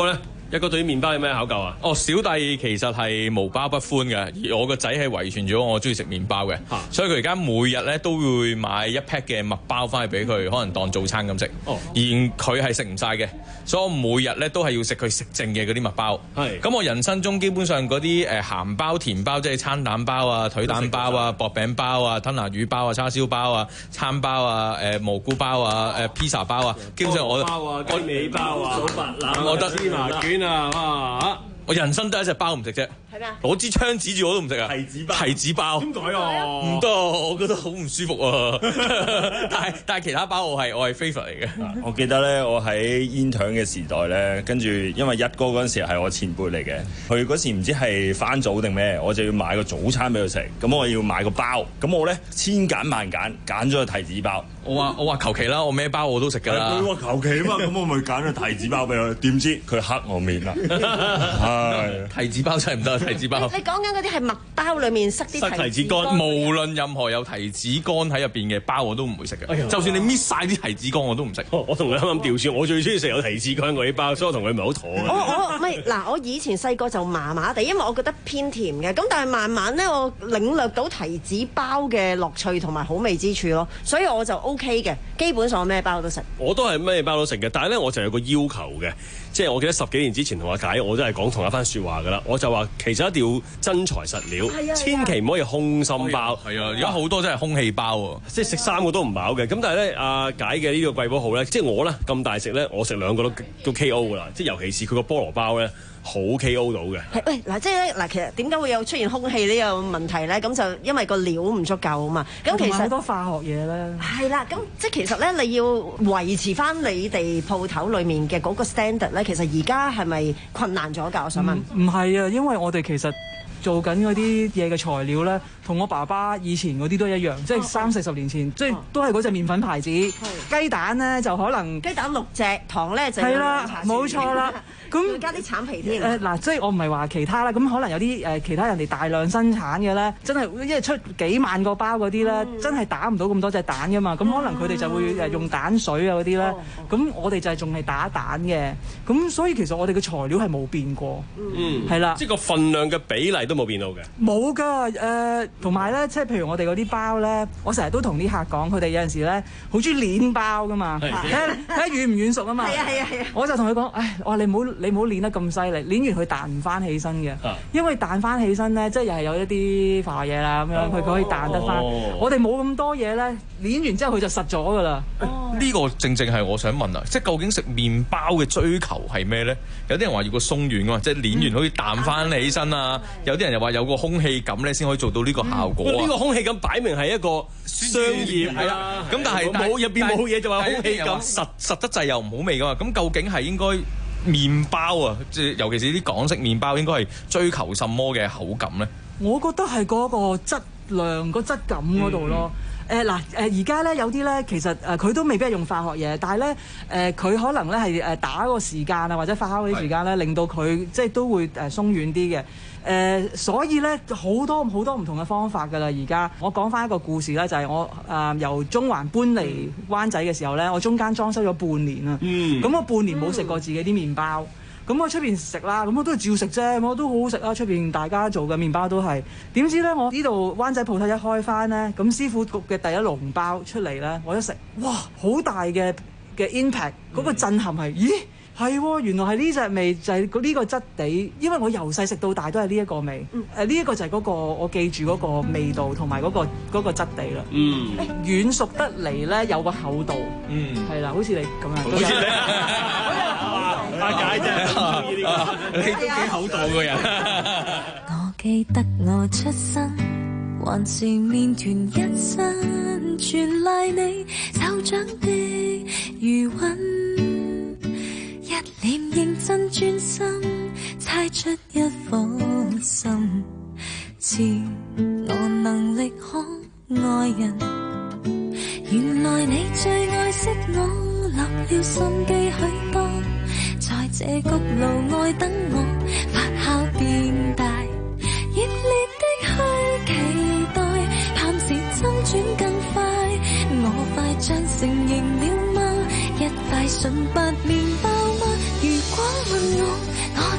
一個對於麵包有咩考究啊？ 哦，小弟其實係無包不歡嘅，而我個仔係遺傳咗我中意食麵包嘅， 啊、 所以佢而家每日咧都會買一 pack 嘅麥包翻去俾佢，可能當早餐咁食。哦，而佢係食唔晒嘅，所以我每日咧都係要食佢食剩嘅嗰啲麥包。係，咁我人生中基本上嗰啲誒鹹包、甜包，即係餐蛋包啊、腿蛋包啊、薄餅包啊、吞拿魚包啊、叉燒包啊、餐包啊、誒、呃、蘑菇包啊、誒、呃、披薩包啊，基本上我包啊、雞尾包啊、數白欖、 我得芝麻卷啊，哇！ 我人生得一隻包唔食啫， 係咩？ 攞支槍指住我都唔食啊！ 提子包， 提子包點解啊？ 唔得，我覺得好唔舒服啊！但係但係其他包我係我係 favourite 嚟嘅。 我記得咧，我喺煙腸嘅時代咧，跟住因為一哥嗰陣時係我前輩嚟嘅，佢嗰時唔知係翻早定咩，我就要買個早餐俾佢食，咁我要買個包，咁我咧千揀萬揀，揀咗個提子包。 我話我話求其啦，我咩包我都食㗎啦。 佢話求其啊嘛，咁我咪揀個提子包俾佢，點知佢黑我面啦。係提子包真係唔得，提子包。 你講緊嗰啲係麥包裡面塞啲提子乾，無論任何有提子乾喺入邊嘅包我都唔會食嘅。哎、就算你搣晒啲提子乾我都唔食。 我同佢啱啱調轉，我最中意食有提子乾嗰啲包，所以我同佢唔係好妥。 我我唔係嗱，我以前細個就麻麻地，因為我覺得偏甜嘅。咁但係慢慢咧，我領略到提子包嘅樂趣同埋好味之處咯，所以我就 O K 嘅。基本上我咩包都食。 我都係咩包都食嘅，但係咧我就有個要求嘅，即係我記得十幾年之前同阿解，我都係講同一番説話㗎啦。我就話其實一定要真材實料， 啊、 千祈唔可以空心包。 係啊，而家好多真係空氣包喎， 即係食三個都唔飽嘅。咁但係咧，阿解嘅呢個貴寶號咧，即係我咧咁大食咧，我食兩個都都 K O 㗎啦。即係尤其是佢個菠蘿包咧。好 K O 到嘅， 係喂嗱，即係咧嗱，其實點解會有出現空氣呢個問題咧？咁就因為個料唔足夠啊嘛。咁其實好多化學嘢咧。 係啦，咁即係其實咧，你要維持翻你哋鋪頭裡面嘅嗰個 standard 咧，其實而家係咪困難咗㗎？我想問。 唔係啊，因為我哋其實做緊嗰啲嘢嘅材料咧，同我爸爸以前嗰啲都一樣，即係三四十年前，即係都係嗰隻麵粉牌子。雞蛋咧就可能雞蛋六隻，糖咧就係啦，冇錯啦。咁加啲橙皮添。 誒嗱，即係我唔係話其他啦，咁可能有啲誒其他人哋大量生產嘅咧，真係因為出幾萬個包嗰啲咧，真係打唔到咁多隻蛋噶嘛，咁可能佢哋就會誒用蛋水啊嗰啲咧，咁我哋就係仲係打蛋嘅，咁所以其實我哋嘅材料係冇變過， 嗯， 係啦， 即係個份量嘅比例都冇變到嘅。 冇㗎，誒同埋咧，即係譬如我哋嗰啲包咧，我成日都同啲客講，佢哋有陣時咧好中意攣包噶嘛，睇下睇下軟唔軟熟啊嘛， 係啊係啊係啊， 我就同佢講，唉，我話你唔好你唔好攣得咁犀利，攣完佢彈唔翻起身嘅，啊、因為彈翻起身咧，即係又係有一啲化學嘢啦咁樣，佢、哦、可以彈得翻。哦、我哋冇咁多嘢咧，攣完之後佢就實咗㗎啦。 呢、哦呢個正正係我想問啊，即係究竟食麵包嘅追求係咩咧？有啲人話要個鬆軟㗎嘛，即係攣完可以彈翻起身啊。嗯、有啲人又話有個空氣感咧，先可以做到呢個效果啊。呢、 嗯呢個空氣感擺明係一個商業係啦。咁但係冇入邊冇嘢就話空氣感， 實實得滯又唔好味㗎嘛。咁究竟係應該麵包啊，即係尤其是啲港式麵包，應該係追求什麼嘅口感咧？ 我覺得係嗰個質量、個質感嗰度咯。誒嗱誒而家咧有啲咧，其實誒佢、呃、都未必係用化學嘢，但係咧誒佢可能咧係誒打個時間啊，或者發酵嗰啲時間咧，令到佢即係都會誒鬆軟啲嘅。誒、呃、所以咧好多好多唔同嘅方法㗎啦。而家我講翻一個故事咧，就係、是、我誒、呃、由中環搬嚟灣仔嘅時候咧，我中間裝修咗半年啊。嗯。咁我半年冇食過自己啲麵包。咁我出邊食啦，咁我都係照食啫，我都好好食啊！出邊大家做嘅麵包都係，點知咧我呢度灣仔鋪頭一開翻咧，咁師傅焗嘅第一籠包出嚟咧，我一食，哇！好大嘅嘅 impact，嗰個震撼係，咦？係喎，原來係呢隻味就係呢個質地，因為我由細食到大都係呢一個味。誒呢一個就係嗰個我記住嗰個味道同埋嗰個嗰個質地啦。嗯，軟熟得嚟咧有個厚度。嗯，係啦，好似你咁樣。好似你阿解啫， 你都幾厚道嘅人。 我記得我出生還是麵團一身，全賴你手掌的餘韻。一臉認真專心，猜出一顆心，似我能力可愛人。原來你最愛惜我，落了心機許多，在這焗爐外等我發酵變大。熱烈的去期待，盼時針轉更快，我快將成形了嗎？一塊純白麵包嗎？如果問我，我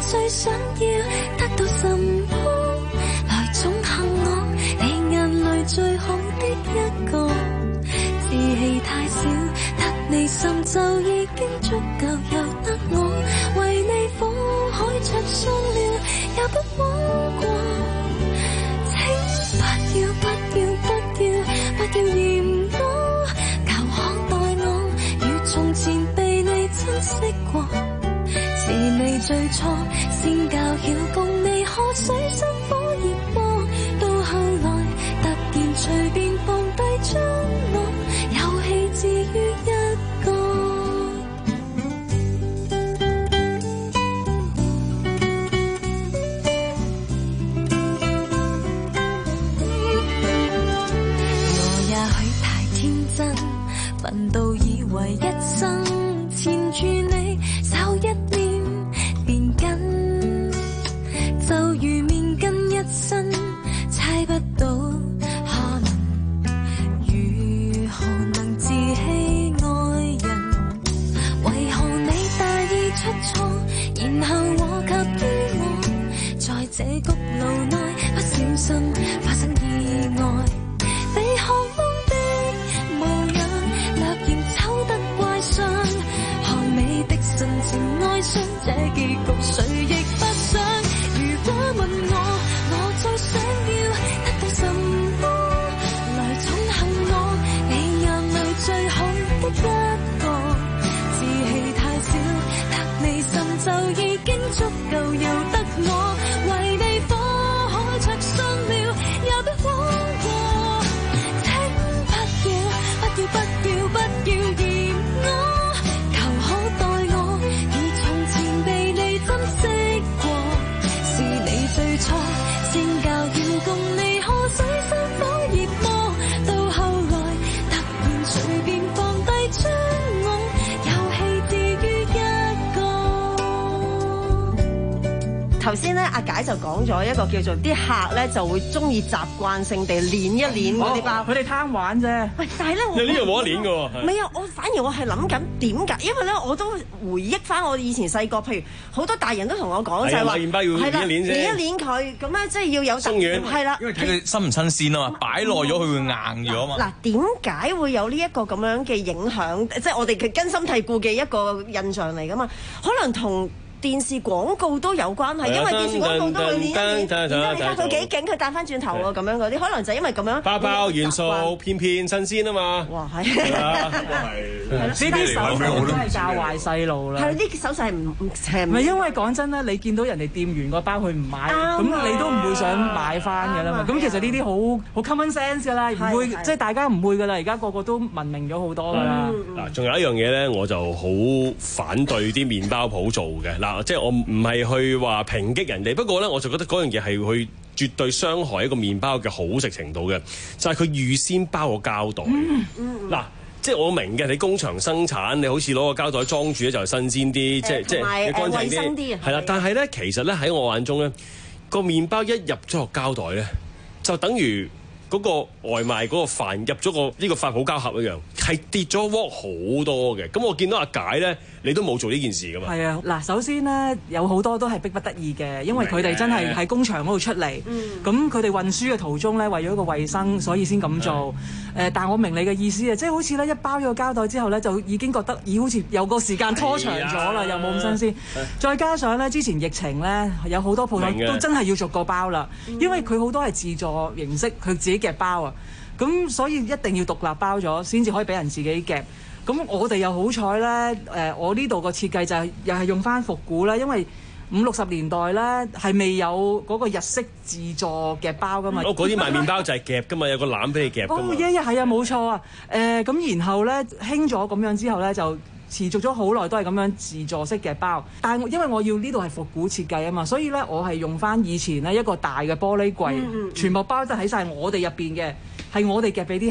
裏最好的一個，志氣太少，得你心就已經足夠，由得我為你火海着想了，也不枉過。請不要不要不要不要嫌我，求可待我如從前被你珍惜過。是你最初先教曉共你可水深火熱過，到後來突然隨便放低將我又棄置於一個。我也許太天真，笨到以為一生纏住你，稍一念便緊，就如面巾一身，猜不到可能如何能自欺愛人。為何你大意出錯，然後禍及於我，在這谷路內不小心發生意外，被渴望的模樣略嫌醜得怪相，看你的神情哀傷，這結局誰亦不想。如果問我，我最想要得到什麼來寵幸我，你眼淚最好的一個，志氣太少，得你心就已經足夠，由得我為你火海着想了，也不枉過。請不要不要不要不要嫌我，求可待我如從前被你珍惜過。是你最初先教曉共你可水深火熱麼，到後來突然隨便放低將我又棄置於一個。 頭先咧，阿解就講咗一個叫做啲客咧就會中意習慣性地攣一攣嗰啲包。 佢哋貪玩啫。 喂，但係咧，我呢樣冇得攣嘅喎。 唔係啊，我反而我係諗緊點解，因為咧我都回憶翻我以前細個，譬如好多大人都同我講就係話， 買麵包要攣一攣先， 攣一攣佢咁咧，即係要有鬆軟， 係啦， 因為睇佢新唔新鮮啊嘛，擺耐咗佢會硬咗啊嘛。 嗱，點解會有呢一個咁樣嘅影響？即係我哋嘅根深蒂固嘅一個印象嚟噶嘛？可能同電視廣告都有關係，因為電視廣告都會攣一攣，然之後你睇佢幾勁，佢彈翻轉頭喎，咁樣嗰啲，可能就因為咁樣。 包包元素片片新鮮啊嘛！ 哇，係。係啦， 呢啲手勢真係教壞細路啦。 係啦，呢啲手勢唔唔係唔係因為講真咧，你見到人哋掂完個包佢唔買，咁你都唔會想買翻㗎啦嘛。咁其實呢啲好好 common sense 㗎啦，唔會即係大家唔會㗎啦。而家個個都文明咗好多㗎啦。 嗱，仲有一樣嘢咧，我就好反對啲麵包鋪做嘅嗱。即係我唔係去話抨擊人哋，不過咧我就覺得嗰樣嘢係去絕對傷害一個麵包嘅好食程度嘅，就係佢預先包個膠袋。嗱、嗯嗯，即係我明嘅，你工場生產，你好似攞個膠袋裝住咧就係新鮮啲、呃，即係即係乾淨啲，係啦。但係咧，其實咧喺我眼中咧，個麵包一入咗個膠袋咧，就等於嗰個外賣嗰個飯入咗個呢個發泡膠盒一樣，係跌咗鑊好多嘅。咁我見到阿解咧，你都冇做呢件事噶嘛？ 係啊，嗱，首先咧有好多都係逼不得已嘅，因為佢哋真係喺工場嗰度出嚟，咁佢哋運輸嘅途中咧，為咗個衞生，所以先咁做。誒、呃，但我明你嘅意思啊，即係好似咧一包咗個膠袋之後咧，就已經覺得咦，好似有個時間拖長咗啦，又冇咁新鮮。再加上咧，之前疫情咧，有好多鋪頭都真係要逐個包啦，因為佢好多係自助形式，佢自己夾包啊，咁所以一定要獨立包咗，先至可以俾人自己夾。咁我哋又好彩咧，誒，我呢度個設計就係又係用翻復古啦，因為五六十年代咧係未有嗰個日式自助夾包噶嘛。 哦，嗰啲賣麵包就係夾噶嘛，有個籃俾你夾㗎嘛。 哦，一一係啊，冇錯啊。誒，咁然後咧興咗咁樣之後咧，就持續咗好耐都係咁樣自助式夾包。但係因為我要呢度係復古設計啊嘛，所以咧我係用翻以前咧一個大嘅玻璃櫃，嗯嗯、全部包得喺晒我哋入邊嘅，係我哋夾俾啲客。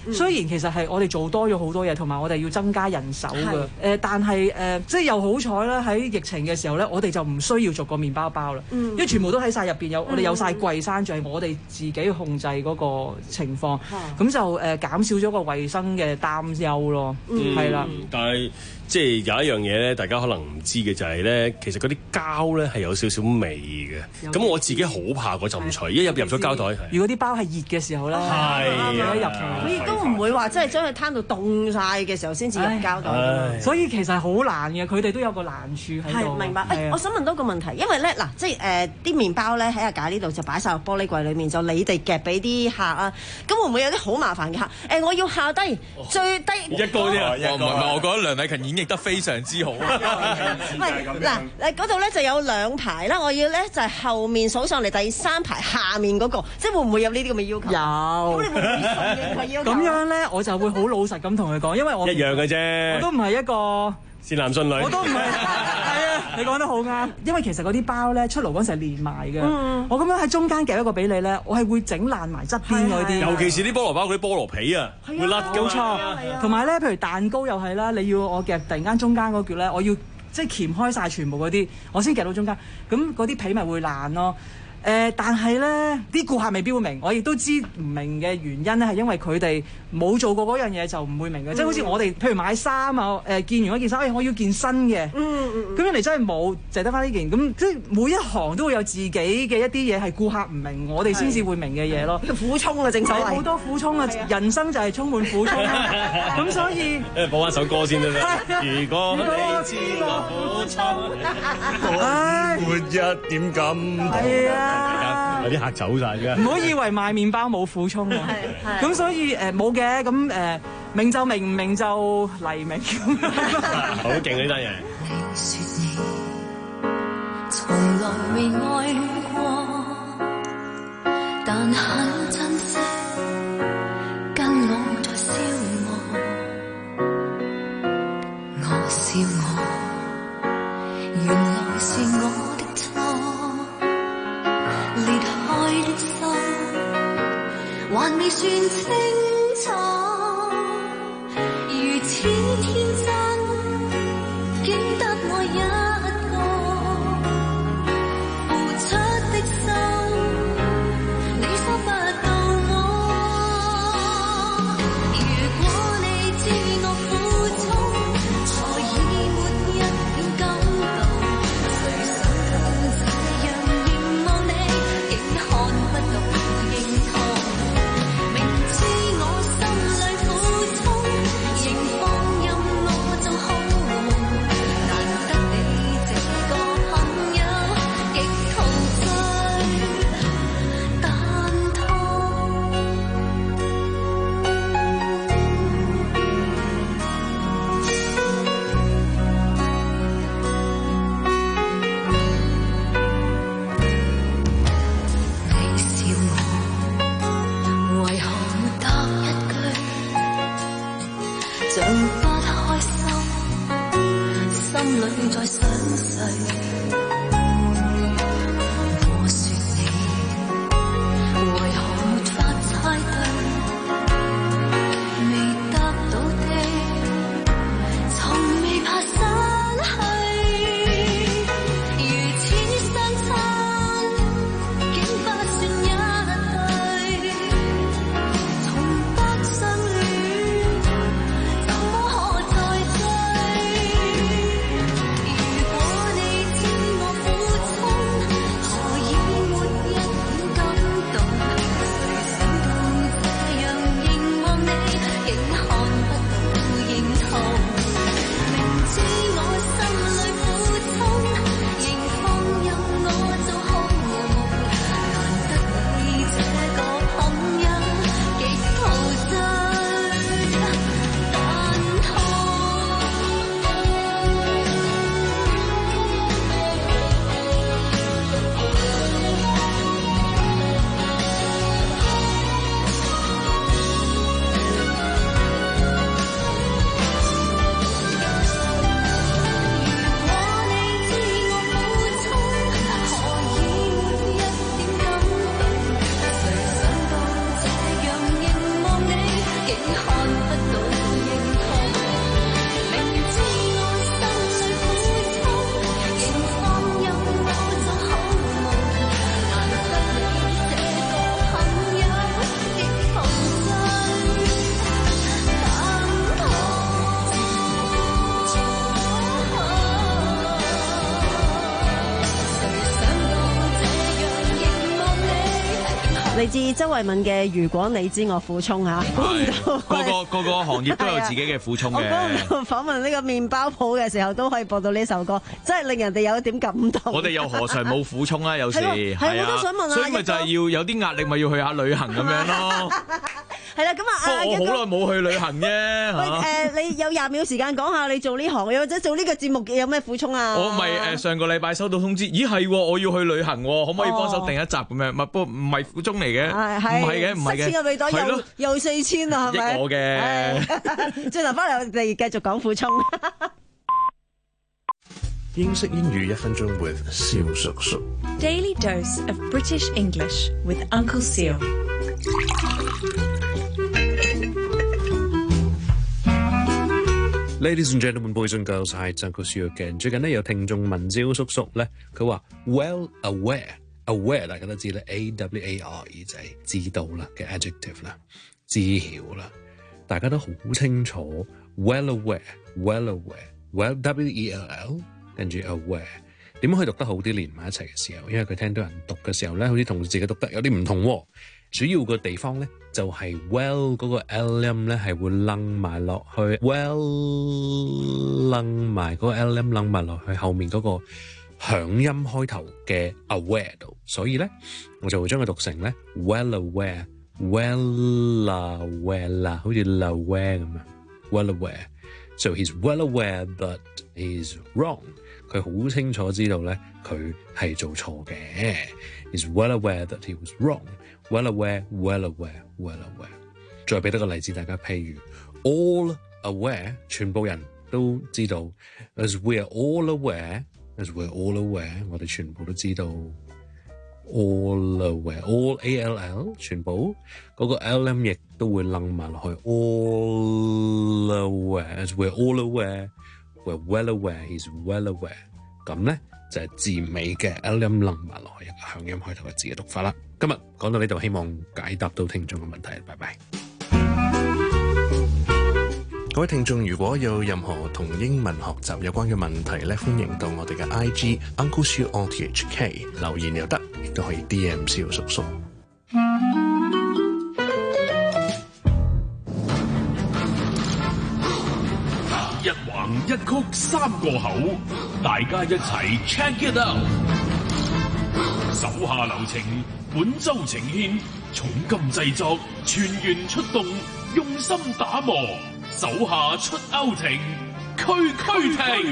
雖然其實係我哋做多咗好多嘢，同埋我哋要增加人手嘅。誒、呃，但係誒、呃，即係又好彩啦！喺疫情嘅時候咧，我哋就唔需要逐個麵包包啦，嗯、因為全部都喺晒入邊有，我哋有晒櫃閂住，係我哋自己控制嗰個情況，咁、嗯、就誒、呃、減少咗個衛生嘅擔憂咯，係啦、嗯。 但係即係有一樣嘢咧，大家可能唔知嘅就係咧，其實嗰啲膠咧係有少少味嘅。咁我自己好怕嗰陣除，一入入咗膠袋。 如果啲包係熱嘅時候咧， 係啊， 一入佢亦都唔會話真係將佢攤到凍晒嘅時候先至入膠袋。 所以其實好難嘅，佢哋都有個難處喺度。 明白。誒，我想問多個問題，因為咧嗱，即係誒啲麵包咧喺阿架呢度就擺晒落玻璃櫃裡面，就你哋夾俾啲客啊。咁會唔會有啲好麻煩嘅客？誒，我要下低最低一個啫。唔係唔係，我覺得梁禮勤演繹得非常之好。 嗱誒嗰度咧就有兩排啦，我要咧就係後面數上嚟第三排下面嗰個，即係會唔會有呢啲咁嘅要求？ 有。咁你會唔會順應佢要求？咁樣咧，我就會好老實咁同佢講，因為我一樣嘅啫， 我都唔係一個善男信女， 我都唔係，係啊，你講得好啱。因為其實嗰啲包咧出爐嗰陣係連埋嘅，嗯、我咁樣喺中間夾一個俾你咧，我係會整爛埋側邊嗰啲， 尤其是啲菠蘿包嗰啲菠蘿皮啊，會甩嘅。 冇錯，同埋咧，譬如蛋糕又係啦，你要我夾突然間中間嗰橛咧，我要即係鉗開晒全部嗰啲，我先夾到中間，咁嗰啲皮咪會爛咯。誒、呃，但係咧，啲顧客未必會明，我亦都知唔明嘅原因咧，係因為佢哋冇做過嗰樣嘢就唔會明嘅，嗯、即係好似我哋，譬如買衫啊，誒、呃，見完嗰件衫，誒、哎，我要件新嘅，咁、嗯嗯、樣嚟真係冇，就係得翻呢件，咁即係每一行都會有自己嘅一啲嘢係顧客唔明，我哋先至會明嘅嘢咯。 苦衷啊，正所謂好多苦衷啊，啊人生就係充滿苦衷啊，咁所以誒，播翻首歌先啦。如果你知我苦衷，我沒一點感動。有啲客走晒嘅， 唔好以為賣麵包冇苦衷啊！咁所以誒冇嘅，咁誒、呃、明就明，唔明就黎明。 好勁呢單嘢！ 你說你從來未愛過，但很珍惜跟我在消磨。我笑我，原來是我的錯。裂開的心，還未算清楚，如此天真，竟得我一個付出的心，你收不到我。如果你知我苦衷，才已沒一點感動，誰想到這樣凝望你，看不懂認同，明知我心裏苦衷，仍放任我做空。難得你這個朋友，極陶醉蛋痛。你笑我，為何沒答一句，像不開心，心裏在想誰？我說你，為何沒法猜對？未得到的，從未怕失去，如此相親，竟不算一對，從不相戀，怎麼可再追？如果你竟看不到認同。明知我心裏會痛，仍放任我做好夢。難得你這個朋友，極童真坦途。 嚟自周慧敏嘅《如果你知我苦衷》嚇，估唔到個個個個行業都有自己嘅苦衷嘅。 我估唔到訪問呢個麵包鋪嘅時候都可以播到呢首歌，真係令人哋有一點感動。 我哋又何嘗冇苦衷啊？有時係係，我都想問下， 所以咪就係要有啲壓力，咪要去下旅行咁樣咯。 係啦，咁啊， 不過我好耐冇去旅行啫。 喂，誒，你有廿秒時間講下你做呢行，又或者做呢個節目有咩苦衷啊？ 我咪誒上個禮拜收到通知，咦係，我要去旅行，可唔可以幫手訂一集咁樣？唔係，不過唔係苦衷嚟嘅，唔係嘅，唔係嘅。塞錢嘅味道又又四千啊，係咪？益我嘅。 轉頭翻嚟，我哋繼續講苦衷。 英式英語一分鐘 with 蕭叔叔。 Daily dose of British English with Uncle Seal。 Ladies and gentlemen, boys and girls, hi, it's Uncle Seal again。最近咧有聽眾問蕭叔叔咧，佢話 well aware。aware 大家都知咧 ，A W A R E 就係知道啦嘅 adjective 啦，知曉啦，大家都好清楚 well aware，well aware，well W E L L 跟住 aware， 點樣可以讀得好啲連埋一齊嘅時候？因為佢聽到人讀嘅時候咧，好似同自己讀得有啲唔同喎。主要個地方咧就係、是、well 嗰個 L 音咧係會掕埋落去 well 掕埋嗰個 L 音掕埋落去後面嗰個響音開頭嘅 aware 度，所以咧我就會將佢讀成咧 well aware well aware 好似 aware 咁樣 well aware so he's well aware but he's wrong， 佢好清楚知道咧佢係做錯嘅 he's well aware that he was wrong well aware well aware well aware 再俾多個例子大家，譬如 all aware 全部人都知道 as we are all aware as we're all aware 我哋全部都知道 all aware all A L L 全部嗰個 L M 亦都會掕埋落去 all aware as we're all aware we're well aware he's well aware 咁咧就係字尾嘅 L M 掕埋落去一個響音開頭嘅字嘅讀法啦。今日講到呢度，希望解答到聽眾嘅問題，拜拜。各位聽眾，如果有任何同英文學習有關嘅問題咧，歡迎到我哋嘅 I G Uncle Siu O T H K 留言又得，亦都可以 D M 蕭叔叔。 一橫一曲三個口，大家一齊 check it out。手下留情，本周呈獻，重金製作，全員出動，用心打磨，手下出歐情，區區停。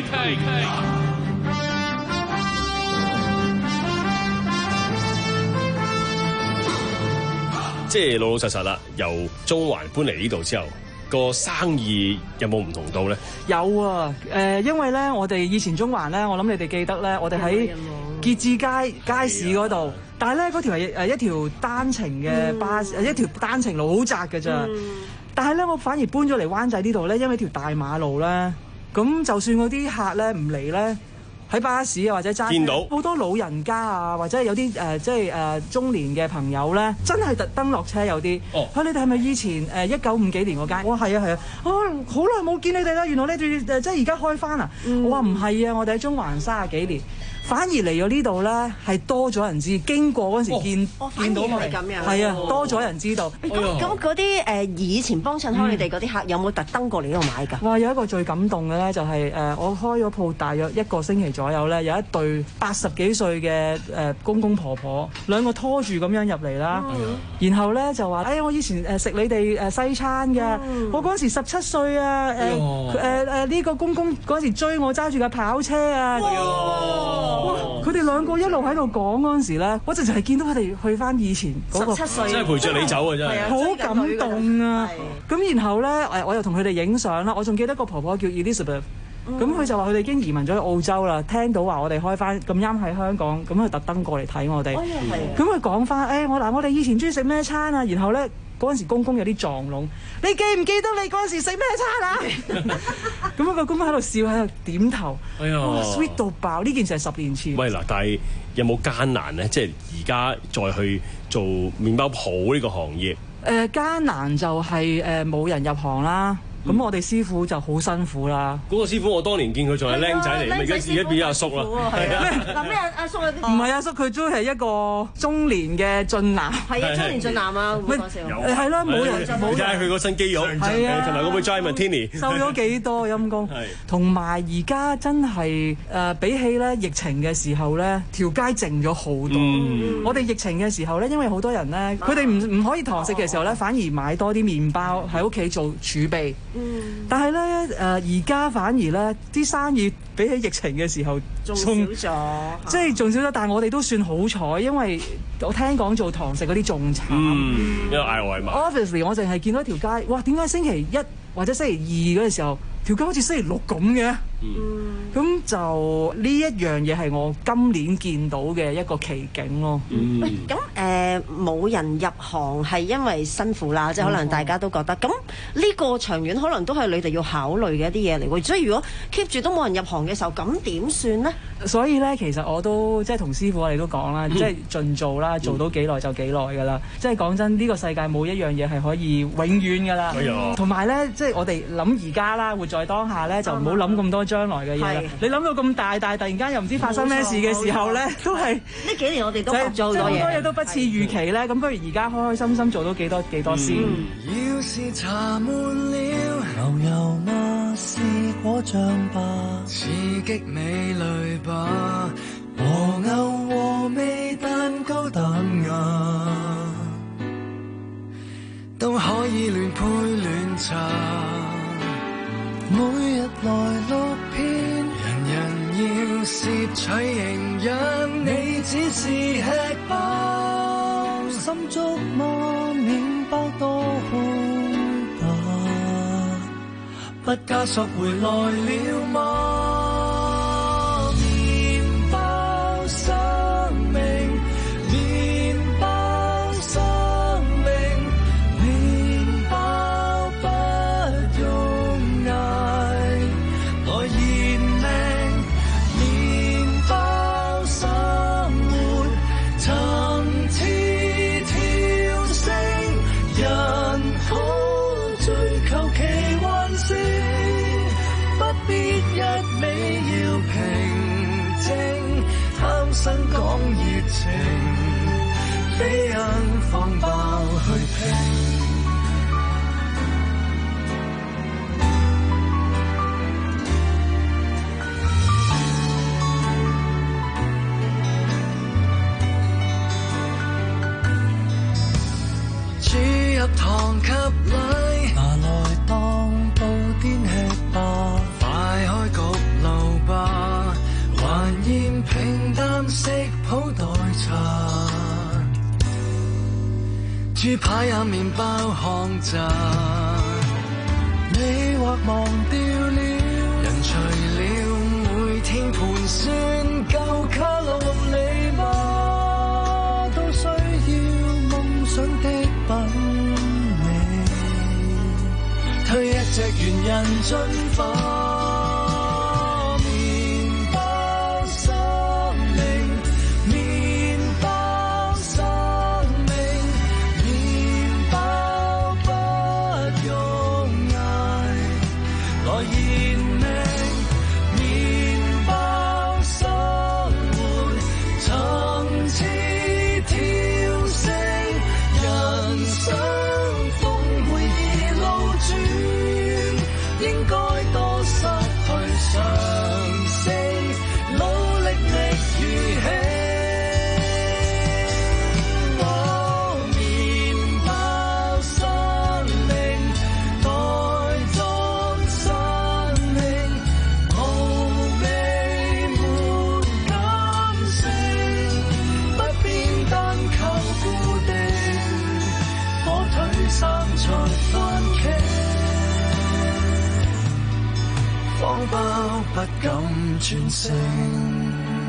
即係老老實實啦，由中環搬嚟呢度之後，個生意有冇唔同到咧？ 有啊，誒、呃，因為咧，我哋以前中環咧，我諗你哋記得咧，我哋喺結志街街市嗰度，但係咧嗰條係誒一條單程嘅巴士，嗯、一條單程路好窄㗎咋。嗯、但係咧，我反而搬咗嚟灣仔呢度咧，因為條大馬路咧，咁就算嗰啲客咧唔嚟咧。喺巴士啊，或者揸，見到好多老人家啊，或者有啲誒、呃，即係誒、呃、中年嘅朋友咧，真係特登落車有啲。哦，嚇、啊、你哋係咪以前誒一九五幾年嗰間？我話係啊係啊，啊好耐冇見你哋啦，原來你哋誒即係而家開翻啊！嗯、我話唔係啊，我哋喺中環三十幾年。反而嚟咗呢度咧，係多咗人知。經過嗰時見、哦、見到我哋，係啊，多咗人知道。 咁咁嗰啲誒以前幫襯開你哋嗰啲客，有冇特登過嚟呢度買㗎？ 哇！有一個最感動嘅咧，就係、是、誒、呃、我開咗鋪大約一個星期左右咧，有一對八十幾歲嘅誒公公婆婆，兩個拖住咁樣入嚟啦。嗯、然後咧就話：哎我以前誒食你哋誒西餐㗎，嗯、我嗰陣時十七歲啊！誒誒誒呢個公公嗰陣時追我揸住架跑車啊！哇！佢哋兩個一路喺度講嗰陣時咧，我直情係見到佢哋去翻以前嗰個， 十七歲， 真係陪著你走啊！真係好感動啊！咁然後咧，誒我又同佢哋影相啦。我仲記得個婆婆叫 Elizabeth，咁佢就話佢哋已經移民咗去澳洲啦。聽到話我哋開翻咁啱喺香港，咁佢特登過嚟睇我哋。咁佢講翻，誒我嗱我哋以前中意食咩餐啊？然後咧嗰陣時公公有啲撞聾，你記唔記得你嗰陣時食咩餐啊？咁樣個公公喺度笑喺度點頭， 哎呀哇 sweet 到爆！呢件事係十年前。 喂嗱，但係有冇艱難咧？即係而家再去做麵包鋪呢個行業？誒、 呃、艱難就係誒冇人入行啦。咁、嗯、我哋師傅就好辛苦啦。 嗰個師傅我當年見佢仲係僆仔嚟，而家自己變咗阿叔啦。 係啊，嗱咩阿叔啊？ 唔係阿叔，佢都係一個中年嘅俊男。 係啊，中年俊男啊，唔好講笑。 係咯，冇人冇。 睇下佢個身肌肉， 係啊， 同埋嗰杯 Dry Martini 瘦咗幾多陰公？同埋而家真係誒，比起咧疫情嘅時候咧，條街靜咗好多。嗯、我哋疫情嘅時候咧，因為好多人咧，佢哋唔唔可以堂食嘅時候咧，反而買多啲麵包喺屋企做儲備。嗯、但係咧，誒而家反而咧啲生意比起疫情嘅時候仲少咗，即係仲少咗。但係我哋都算好彩，因為我聽講做堂食嗰啲仲慘， 嗯、因為嗌外賣。 Obviously，我淨係見到條街，哇！點解星期一或者星期二嗰個時候條街好似星期六咁嘅？咁、嗯、就呢一樣嘢係我今年見到嘅一個奇景咯。 嗯、喂，咁誒冇人入行係因為辛苦啦，即係可能大家都覺得。咁呢個長遠可能都係你哋要考慮嘅一啲嘢嚟喎。所以如果 keep 住都冇人入行嘅時候，咁點算呢？ 所以咧，其實我都即係同師傅我哋都講啦，嗯、即係盡做啦，做到幾耐就幾耐㗎啦。嗯、即係講真，呢、呢個世界冇一樣嘢係可以永遠㗎啦。同埋咧，即係我哋諗而家啦，活在當下咧，就唔好諗咁多將來嘅嘢啦。你諗到咁大，但係突然間又唔知發生咩事嘅時候咧，都係呢幾年我哋都學咗好多嘢， 好多嘢都不似預期咧。咁不如而家開開心心做到幾多幾多先。 嗯、要是茶滿了，牛油嗎？是果醬吧，刺激美淚吧，和牛和味蛋糕彈牙，都可以亂配亂茶。每日來六篇，人人要攝取營養，你只是吃飽，心足嗎？麵包多好吧，不加索回來了嗎？麵包生命，麵包生命，麵包不用捱來延命，麵包生活層次跳升，人可追求奇幻性，不必一味要平靜，貪生講熱情，非因放爆去拼。注入糖及奶，拿來當布甸吃吧，快開焗爐吧，還嫌平淡食譜代茶，豬排也麵包康炸，你或忘掉了，人除了每天盤算夠卡路里嗎？都需要夢想的品味，推一隻猿人進化。麵包生命，麵包生命，麵包不用捱來延命，麵包生活層次跳升，人生峰回而路轉，應該多失去常識，努力覓如起。我麵包生命，袋裝生命，無味沒感性，不必單靠固定，火腿生菜番茄，方包不敢轉性。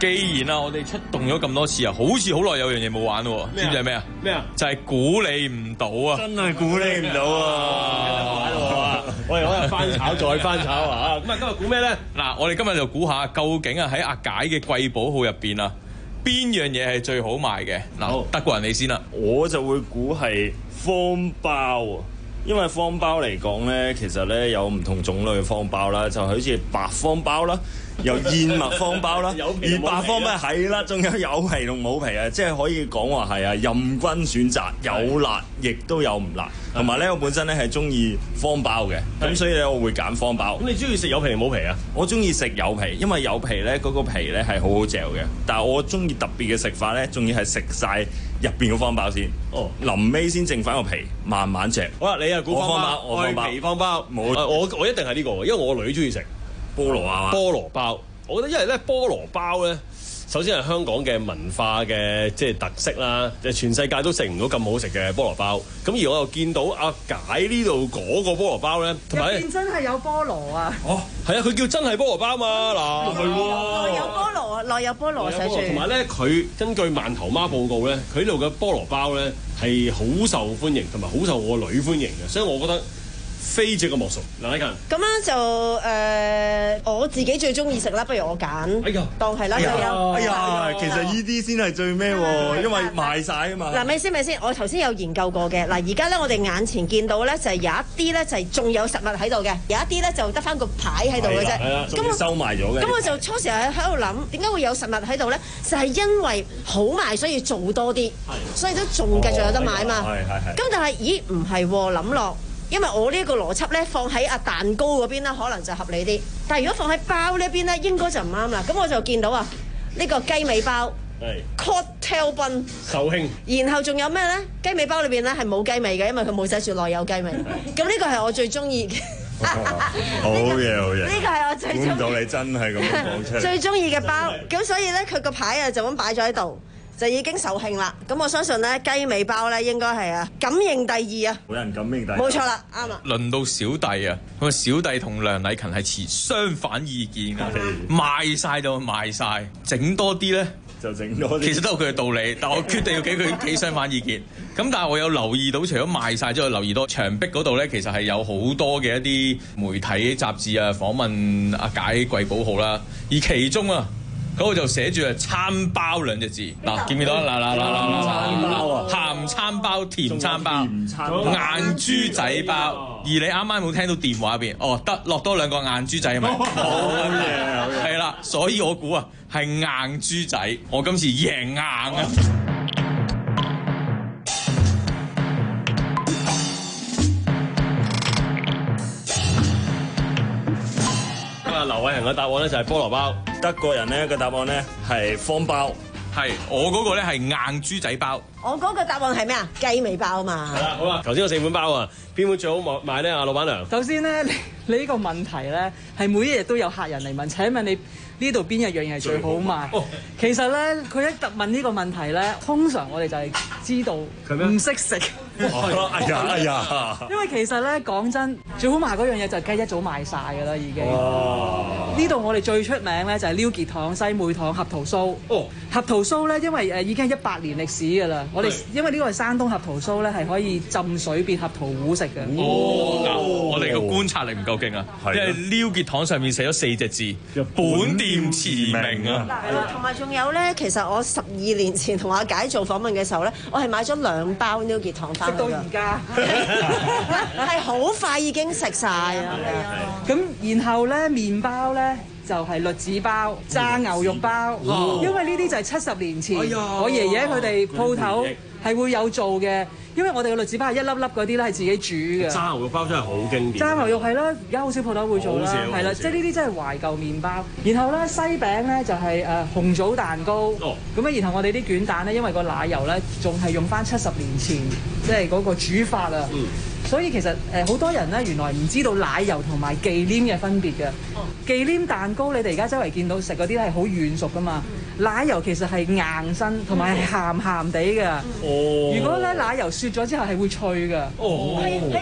既然啊，我哋出動咗咁多次啊，好似好耐有樣嘢冇玩喎，知唔知係咩啊？ 咩啊？ 就係估你唔到啊！ 真係估你唔到啊！ 我哋可以翻炒再翻炒啊！咁啊，今日估咩咧？ 嗱，我哋今日就估下究竟啊喺阿解嘅貴寶號入邊啊，邊樣嘢係最好賣嘅？嗱，德國人你先啦， 我就會估係方包啊。因為方包嚟講咧，其實咧有唔同種類嘅方包啦，就好似白方包啦，有燕麥方包啦，而白方包係啦，仲有有皮同冇皮啊，即係可以講話係啊任君選擇，有辣亦都有唔辣。同埋咧，我本身咧係中意方包嘅，咁所以咧我會揀方包。 咁你中意食有皮定冇皮啊？ 我中意食有皮，因為有皮咧嗰個皮咧係好好嚼嘅。但係我中意特別嘅食法咧，仲要係食晒入邊個方包先。哦，臨尾先剩翻個皮，慢慢嚼。 好啦，你啊估方包，我係皮方包。冇，我我一定係呢個，因為我女中意食菠蘿啊， 菠蘿包。我覺得因為咧菠蘿包咧。首先係香港嘅文化嘅即係特色啦，就全世界都食唔到咁好食嘅菠蘿包。咁而我又見到阿解呢度嗰個菠蘿包咧，同埋入邊真係有菠蘿啊！ 哦，係啊，佢叫真係菠蘿包嘛嗱，係喎， 內有菠蘿啊，內有菠蘿寫住。 同埋咧，佢根據饅頭媽報告咧，佢呢度嘅菠蘿包咧係好受歡迎，同埋好受我女歡迎嘅，所以我覺得。非這個莫屬，梁禮勤。 咁樣就誒、呃，我自己最中意食啦，不如我揀。 哎呀， 當係啦，就有。 哎呀，其實呢啲先係最咩喎，因為賣晒啊嘛。 嗱，咪先咪先，我頭先有研究過嘅。嗱，而家咧我哋眼前見到咧就係有一啲咧就係仲有實物喺度嘅，有一啲咧就得翻個牌喺度嘅啫。 係啦，仲要收埋咗嘅。 咁我就初時喺喺度諗，點解會有實物喺度咧？就係、是、因為好賣，所以做多啲，所以都仲繼續有得買嘛。 係係係。 咁但係，咦唔係喎，諗落。因為我呢個邏輯咧，放喺阿蛋糕嗰邊咧，可能就合理啲。但係如果放喺包呢邊咧，應該就唔啱啦。咁我就見到啊，呢、呢個雞尾包 cocktail bun 壽慶， 然後仲有咩咧？雞尾包裏邊咧係冇雞尾嘅，因為佢冇寫住內有雞尾。咁呢個係我最中意嘅。 好嘢好嘢！ 呢個係我最中意。 估唔到你真係咁講出嚟。 最中意嘅包，咁所以咧佢個牌啊就咁擺咗喺度。就已經售罄啦，咁我相信咧雞尾包咧應該係啊感應第二啊， 冇人感應第二， 冇錯啦，啱啦。 輪到小弟啊，咁啊小弟同梁禮勤係持相反意見啊，賣晒就賣晒，整多啲咧就整多啲， 其實都有佢嘅道理，但我決定要俾佢企相反意見。咁但係我有留意到，除咗賣晒之外，留意到牆壁嗰度咧，其實係有好多嘅一啲媒體雜誌啊訪問阿解貴寶號啦，而其中啊。嗰度就寫住係餐包兩隻字，嗱見唔見到？嗱嗱嗱嗱餐包啊， 鹹餐包、甜餐包、硬豬仔包。而你啱啱有冇聽到電話入邊？哦，得落多兩個硬豬仔係咪？好嘢，係啦，所以我估啊係硬豬仔，我今次贏硬啊！ 咁啊，劉偉恒嘅答案咧就係菠蘿包。 德國人咧個答案咧係方包， 係我嗰個咧係硬豬仔包。 我嗰個答案係咩啊？雞尾包嘛。 係啦，好啦，頭先個四款包啊，邊款最好賣咧？啊，老闆娘。 首先咧，你你呢個問題咧係每一日都有客人嚟問，請問你呢度邊一樣嘢係最好賣？哦、其實咧，佢一問呢個問題咧，通常我哋就係知道唔識食。 哎呀哎呀！ 因為其實咧講真，最好賣嗰樣嘢就係雞一早賣晒㗎啦，已經。呢度我哋最出名咧就係撩結糖、西梅糖、合桃酥。哦，合桃酥咧，因為誒已經係一百年歷史㗎啦。我哋因為呢個係山東合桃酥咧，係可以浸水變合桃糊食嘅。 哦，嗱，我哋個觀察力唔夠勁啊，因為撩結糖上面寫咗四隻字，本店馳名啊。 係啦，同埋仲有咧，其實我十二年前同阿解做訪問嘅時候咧，我係買咗兩包撩結糖翻。到而家係好快已經食晒啊！ 咁然後咧麵包咧就係栗子包、炸牛肉包，因為呢啲就係七十年前我爺爺佢哋鋪頭係會有做嘅。因為我哋嘅栗子包係一粒粒嗰啲咧係自己煮嘅。 炸牛肉包真係好經典。 炸牛肉係啦，而家好少鋪頭會做啦，係啦，即係呢啲真係懷舊麵包。然後咧西餅咧就係誒紅棗蛋糕。哦。咁啊，然後我哋啲卷蛋咧，因為個奶油咧仲係用翻七十年前即係嗰個煮法啊。嗯。所以其實誒好多人咧原來唔知道奶油同埋忌廉嘅分別嘅。哦。忌廉蛋糕你哋而家周圍見到食嗰啲係好軟熟噶嘛。奶油其實係硬身同埋係鹹鹹地嘅。哦。如果咧奶油雪咗之後係會脆㗎。 哦。係係係，我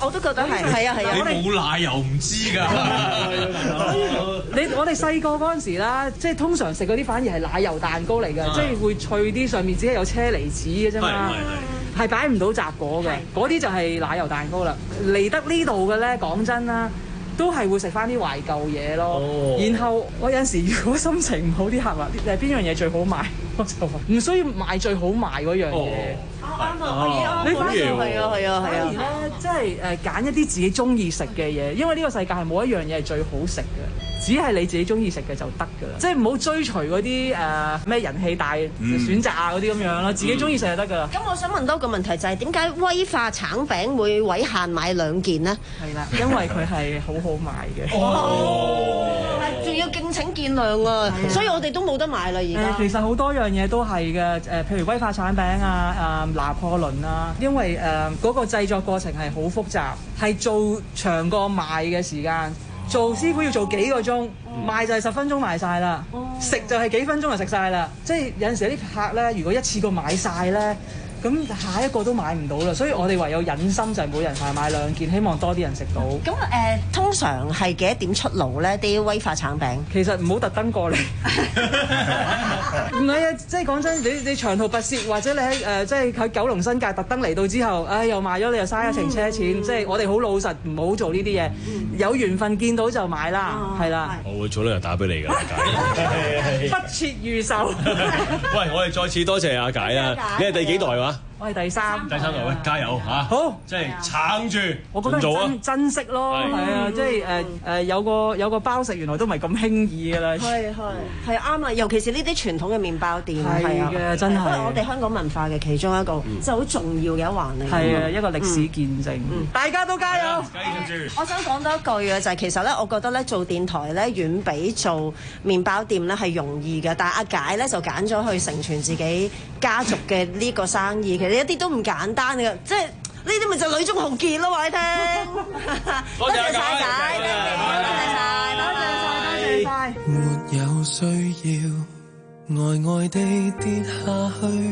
我都覺得係，係啊係啊。 你冇奶油唔知㗎。 你我哋細個嗰陣時啦，即係通常食嗰啲反而係奶油蛋糕嚟㗎，即係會脆啲，上面只係有車厘子嘅啫嘛，係擺唔到雜果嘅，嗰啲就係奶油蛋糕啦。嚟得呢度嘅咧，講真啦。都係會食翻啲懷舊嘢咯，然後我有陣時如果心情唔好，啲客話誒邊樣嘢最好賣，我就話唔需要買最好賣嗰樣嘢。啱啊，你反而係啊係啊係啊，反而咧即係誒揀一啲自己中意食嘅嘢，因為呢個世界係冇一樣嘢係最好食嘅，只係你自己中意食嘅就得㗎啦。即係唔好追隨嗰啲誒咩人氣大選擇啊嗰啲咁樣咯，自己中意食就得㗎啦。 咁我想問多個問題就係點解威化橙餅會委限買兩件呢？ 係啦，因為佢係好好賣嘅。 哦，仲要敬請見諒啊！所以我哋都冇得買啦而家。 其實好多樣嘢都係嘅，誒譬如威化橙餅啊、誒拿破崙啊，因為誒嗰個製作過程係好複雜，係做長過賣嘅時間。做師傅要做幾個鐘，賣就係十分鐘賣晒啦，食就係幾分鐘就食晒啦。即係有陣時有啲客咧，如果一次過買晒咧，咁下一個都買唔到啦。所以我哋唯有忍心就係每人係買兩件，希望多啲人食到。 咁誒、呃，通常係幾多點出爐咧？啲威化橙餅其實唔好特登過嚟，唔係啊！即係講真，你你長途跋涉或者你喺誒、呃、即係喺九龍新界特登嚟到之後，唉、哎、又賣咗你又嘥一程車錢，嗯、即係我哋好老實，唔好做呢啲嘢。嗯、有緣分見到就買啦，係啦、哦。 我會早兩日打俾你㗎，解。 不設預售。 喂，我哋再次多謝阿解啊！你係第幾代話？ 我係第三， 第三代，喂，加油嚇！好，即係撐住， 我覺得珍珍惜咯，係啊，即係誒誒有個有個包食，原來都唔係咁輕易㗎啦。係係係啱啊！尤其是呢啲傳統嘅麵包店，係嘅，真係。我哋香港文化嘅其中一個，即係好重要嘅一環嚟。係啊，一個歷史見證。大家都加油！ 繼續住。 我想講多一句嘅就係其實咧，我覺得咧做電台咧遠比做麵包店咧係容易嘅，但係阿解咧就揀咗去成全自己家族嘅呢個生意。你一啲都唔簡單嘅，即係呢啲咪就女中豪傑咯，話你聽。多謝晒解，多謝晒，多謝晒，多謝晒。 沒有需要呆呆地跌下去，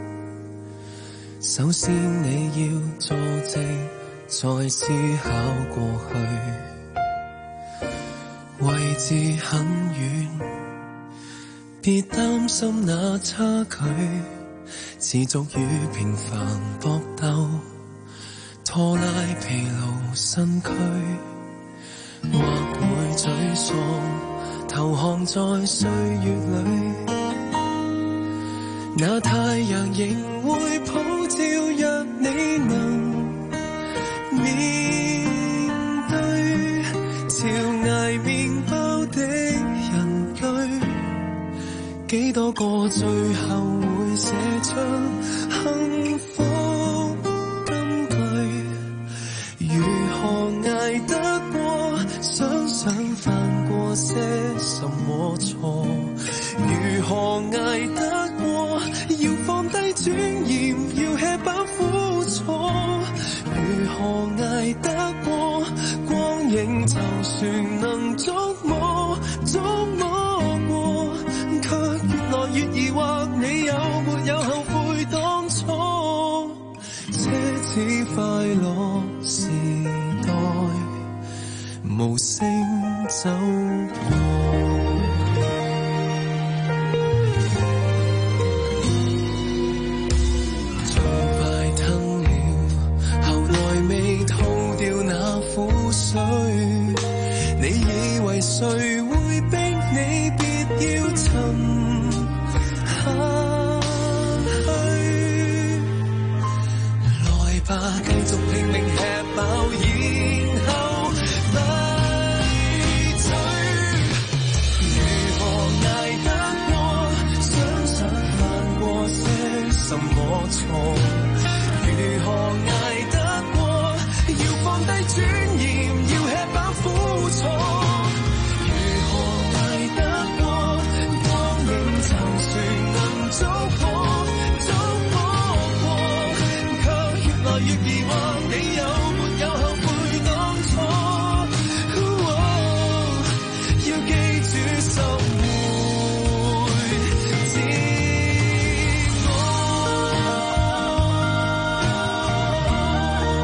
首先你要坐直，再思考過去。位置很遠，別擔心那差距。持續與平凡搏鬥，拖拉疲勞身軀，或會沮喪，投降在歲月裏。那太陽仍會普照，若你能面對潮捱麵包的人類，幾多個最後會寫出幸福金句，如何捱得過？想想犯過些什麼錯？如何捱得過？要放低尊嚴，要吃飽苦楚。如何捱得過？光影就算能觸摸，觸摸過，卻越來越疑惑，你有沒有後悔當初？奢侈快樂時代，無聲走過。盡快吞了，後來未吐掉那苦水。你以為誰會逼你別要沉下去？來吧，繼續拼命吃飽，然後閉嘴。如何捱得過？想想犯過些什麼錯？如何捱得過？要放低尊嚴，要吃飽苦楚。如何捱得過？光影就算能觸摸，觸摸過，卻越來越疑惑，你有沒有後悔當初？哦，要記住十回自我。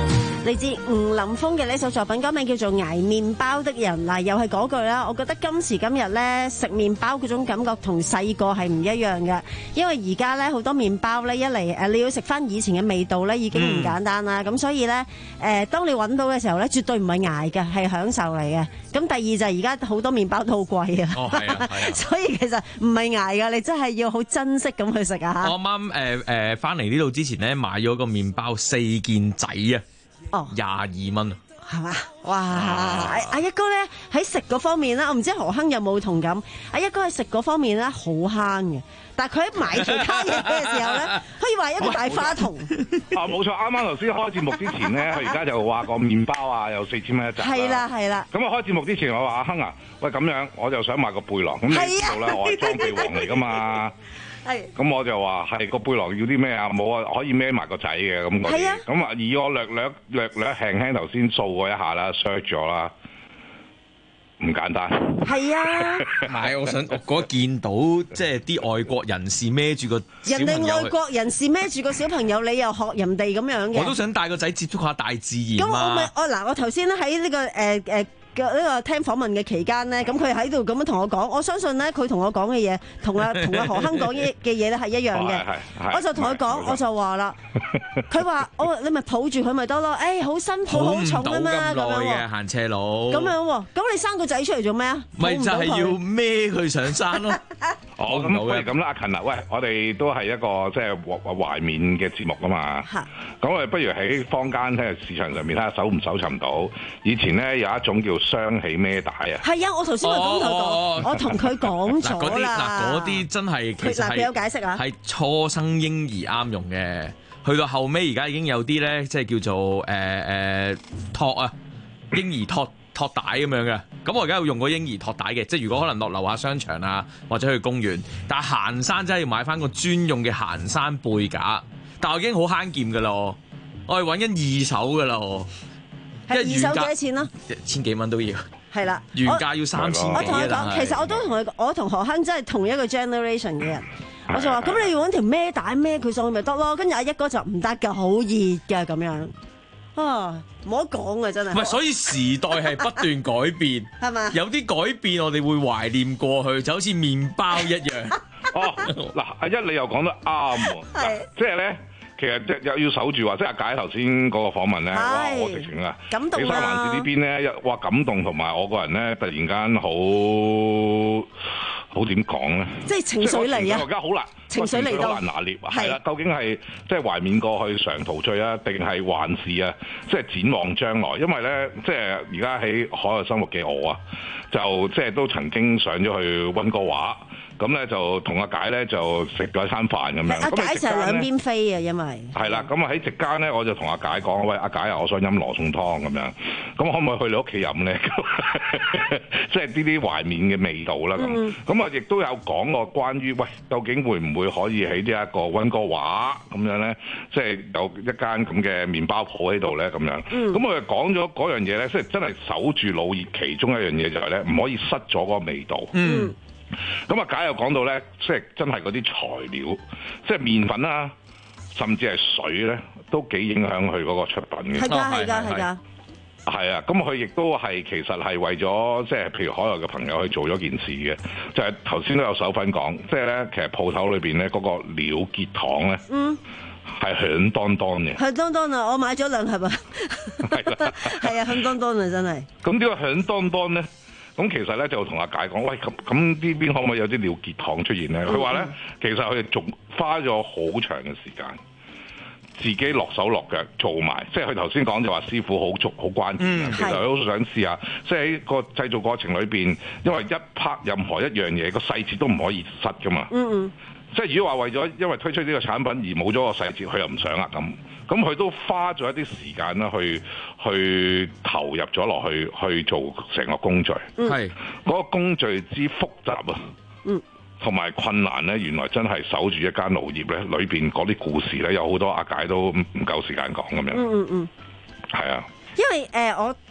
嚟自吳林峰嘅呢首作品，歌名叫做《捱麵包的人》。嗱，又係嗰句啦，我覺得今時今日咧食麵包嗰種感覺同細個係唔一樣嘅，因為而家咧好多麵包咧一嚟誒你要食翻以前嘅味道咧已經唔簡單啦，咁、嗯、所以咧誒當你揾到嘅時候咧，絕對唔係捱嘅，係享受嚟嘅。咁第二就係而家好多麵包都好貴啊， 哦係啊係啊， 所以其實唔係捱㗎，你真係要好珍惜咁去食啊嚇。 我啱啱誒誒翻嚟呢度之前咧買咗個麵包四件仔啊！哦，廿二蚊啊， 係嘛？哇！阿阿一哥咧喺食嗰方面咧，我唔知何亨有冇同感。阿一哥喺食嗰方面咧好慳嘅，但係佢喺買其他嘢嘅時候咧，可以話一個大花筒。 啊，冇錯！啱啱頭先開節目之前咧，佢而家就話個麵包啊，有四千蚊一隻。 係啦，係啦。 咁啊，開節目之前我話阿亨啊，喂咁樣，我就想買個背囊。咁你知道啦，我係裝備王嚟噶嘛。咁我就話係個背囊要啲咩啊？冇啊，可以孭埋個仔嘅咁嗰啲。咁啊，而我略略略略輕輕頭先掃過一下啦 ，search 咗啦，唔簡單。係啊， 唔係我想我嗰見到即係啲外國人士孭住個小朋友， 人哋外國人士孭住個小朋友，你又學人哋咁樣嘅。 我都想帶個仔接觸下大自然嘛。 咁我咪我嗱，我頭先咧喺呢個誒誒。呃呢個聽訪問嘅期間咧，咁佢喺度咁樣同我講，我相信咧佢同我講嘅嘢，同阿同阿何亨講嘅嘢咧係一樣嘅。我就同佢講，我就話啦，佢話我你咪抱住佢咪得咯，誒好辛苦好重啊嘛咁樣嘅行斜路。 咁樣喎，咁你生個仔出嚟做咩啊？ 咪就係要孭佢上山咯。 哦，咁不如咁啦，阿勤啊，喂，我哋都係一個即係懷緬嘅節目啊嘛。咁我哋不如喺坊間睇下市場上面睇下搜唔搜尋到。以前咧有一種叫雙喜孭帶啊。係啊，我頭先咪咁同佢講，我同佢講咗啦。 嗱，嗰啲真係其實係有解釋啊， 係初生嬰兒啱用嘅。去到後尾而家已經有啲咧，即係叫做誒誒托啊，嬰兒托。托帶咁樣嘅，咁我而家要用個嬰兒托帶嘅，即係如果可能落樓下商場啊，或者去公園，但係行山真係要買翻個專用嘅行山背架，但係我已經好慳劍噶啦，我係揾緊二手噶啦， 係二手幾多錢啊？ 千幾蚊都要， 係啦， 原價要三千幾。 我同佢講，其實我都同佢，我同何亨真係同一個 generation 嘅人，我就話咁你要揾條孭帶孭佢上去咪得咯，跟住阿一哥就唔得㗎，好熱㗎咁樣。啊，唔好講啊，真係。 唔係，所以時代係不斷改變， 係嘛？ 有啲改變我哋會懷念過去，就好似麵包一樣。 哦，嗱，阿一你又講得啱喎，嗱，即係咧，其實即係又要守住話，即係阿解頭先嗰個訪問咧，哇，我直情啊， 感動啦！ 喺三藩市呢邊咧，一哇感動，同埋我個人咧，突然間好好點講咧？ 即係情緒嚟啊！ 而家好難。 情緒嚟到好難拿捏，係啦，究竟係即係懷緬過去常陶醉啊，定係還是啊，即係展望將來？因為咧，即係而家喺海外生活嘅我啊，就即係都曾經上咗去溫哥華，咁咧就同阿解咧就食咗一餐飯咁樣。 阿解成兩邊飛啊，因為係啦，咁啊喺席間咧，我就同阿解講：喂，阿解啊，我想飲羅宋湯咁樣，咁可唔可以去你屋企飲咧？即係呢啲懷緬嘅味道啦咁。咁啊，亦都有講過關於喂，究竟會唔會可以喺呢一個溫哥華咁樣咧，即係有一間咁嘅麵包鋪喺度咧咁樣。咁、嗯、我哋講咗嗰樣嘢咧，即係真係守住老熱，其中一樣嘢就係咧，唔可以失咗嗰個味道。嗯。咁啊，解又講到咧，即係真係嗰啲材料，即係麵粉啦，甚至係水咧，都幾影響佢嗰個出品嘅。 係㗎，係㗎，係㗎。 係啊，咁佢亦都係其實係為咗即係譬如海外嘅朋友去做咗件事嘅，就係頭先都有手份講，即係咧其實鋪頭裏邊咧嗰個鳥結糖咧，嗯，係響當當嘅， 響當當啊！我買咗兩盒啊，係啊，響當當啊，真係。咁點解響當當咧？咁其實咧就同阿解講，喂，咁咁呢邊可唔可以有啲鳥結糖出現咧？佢話咧，其實佢哋仲花咗好長嘅時間。自己落手落腳做埋，即係佢頭先講就話師傅好足好關鍵、嗯、其實我都想試下，即係喺個製造過程裏邊，因為一拍任何一樣嘢個細節都唔可以失噶嘛。嗯嗯。即係如果話為咗因為推出呢個產品而冇咗個細節，佢又唔想啦咁。咁佢都花咗一啲時間啦，去去投入咗落去去做成個工序。係、嗯。嗰、嗰個工序之複雜啊。嗯。同埋困難咧，原來真係守住一間農業咧，裏邊嗰啲故事咧，有好多阿解都唔夠時間講咁樣。嗯嗯嗯，係啊。 因為誒、呃，我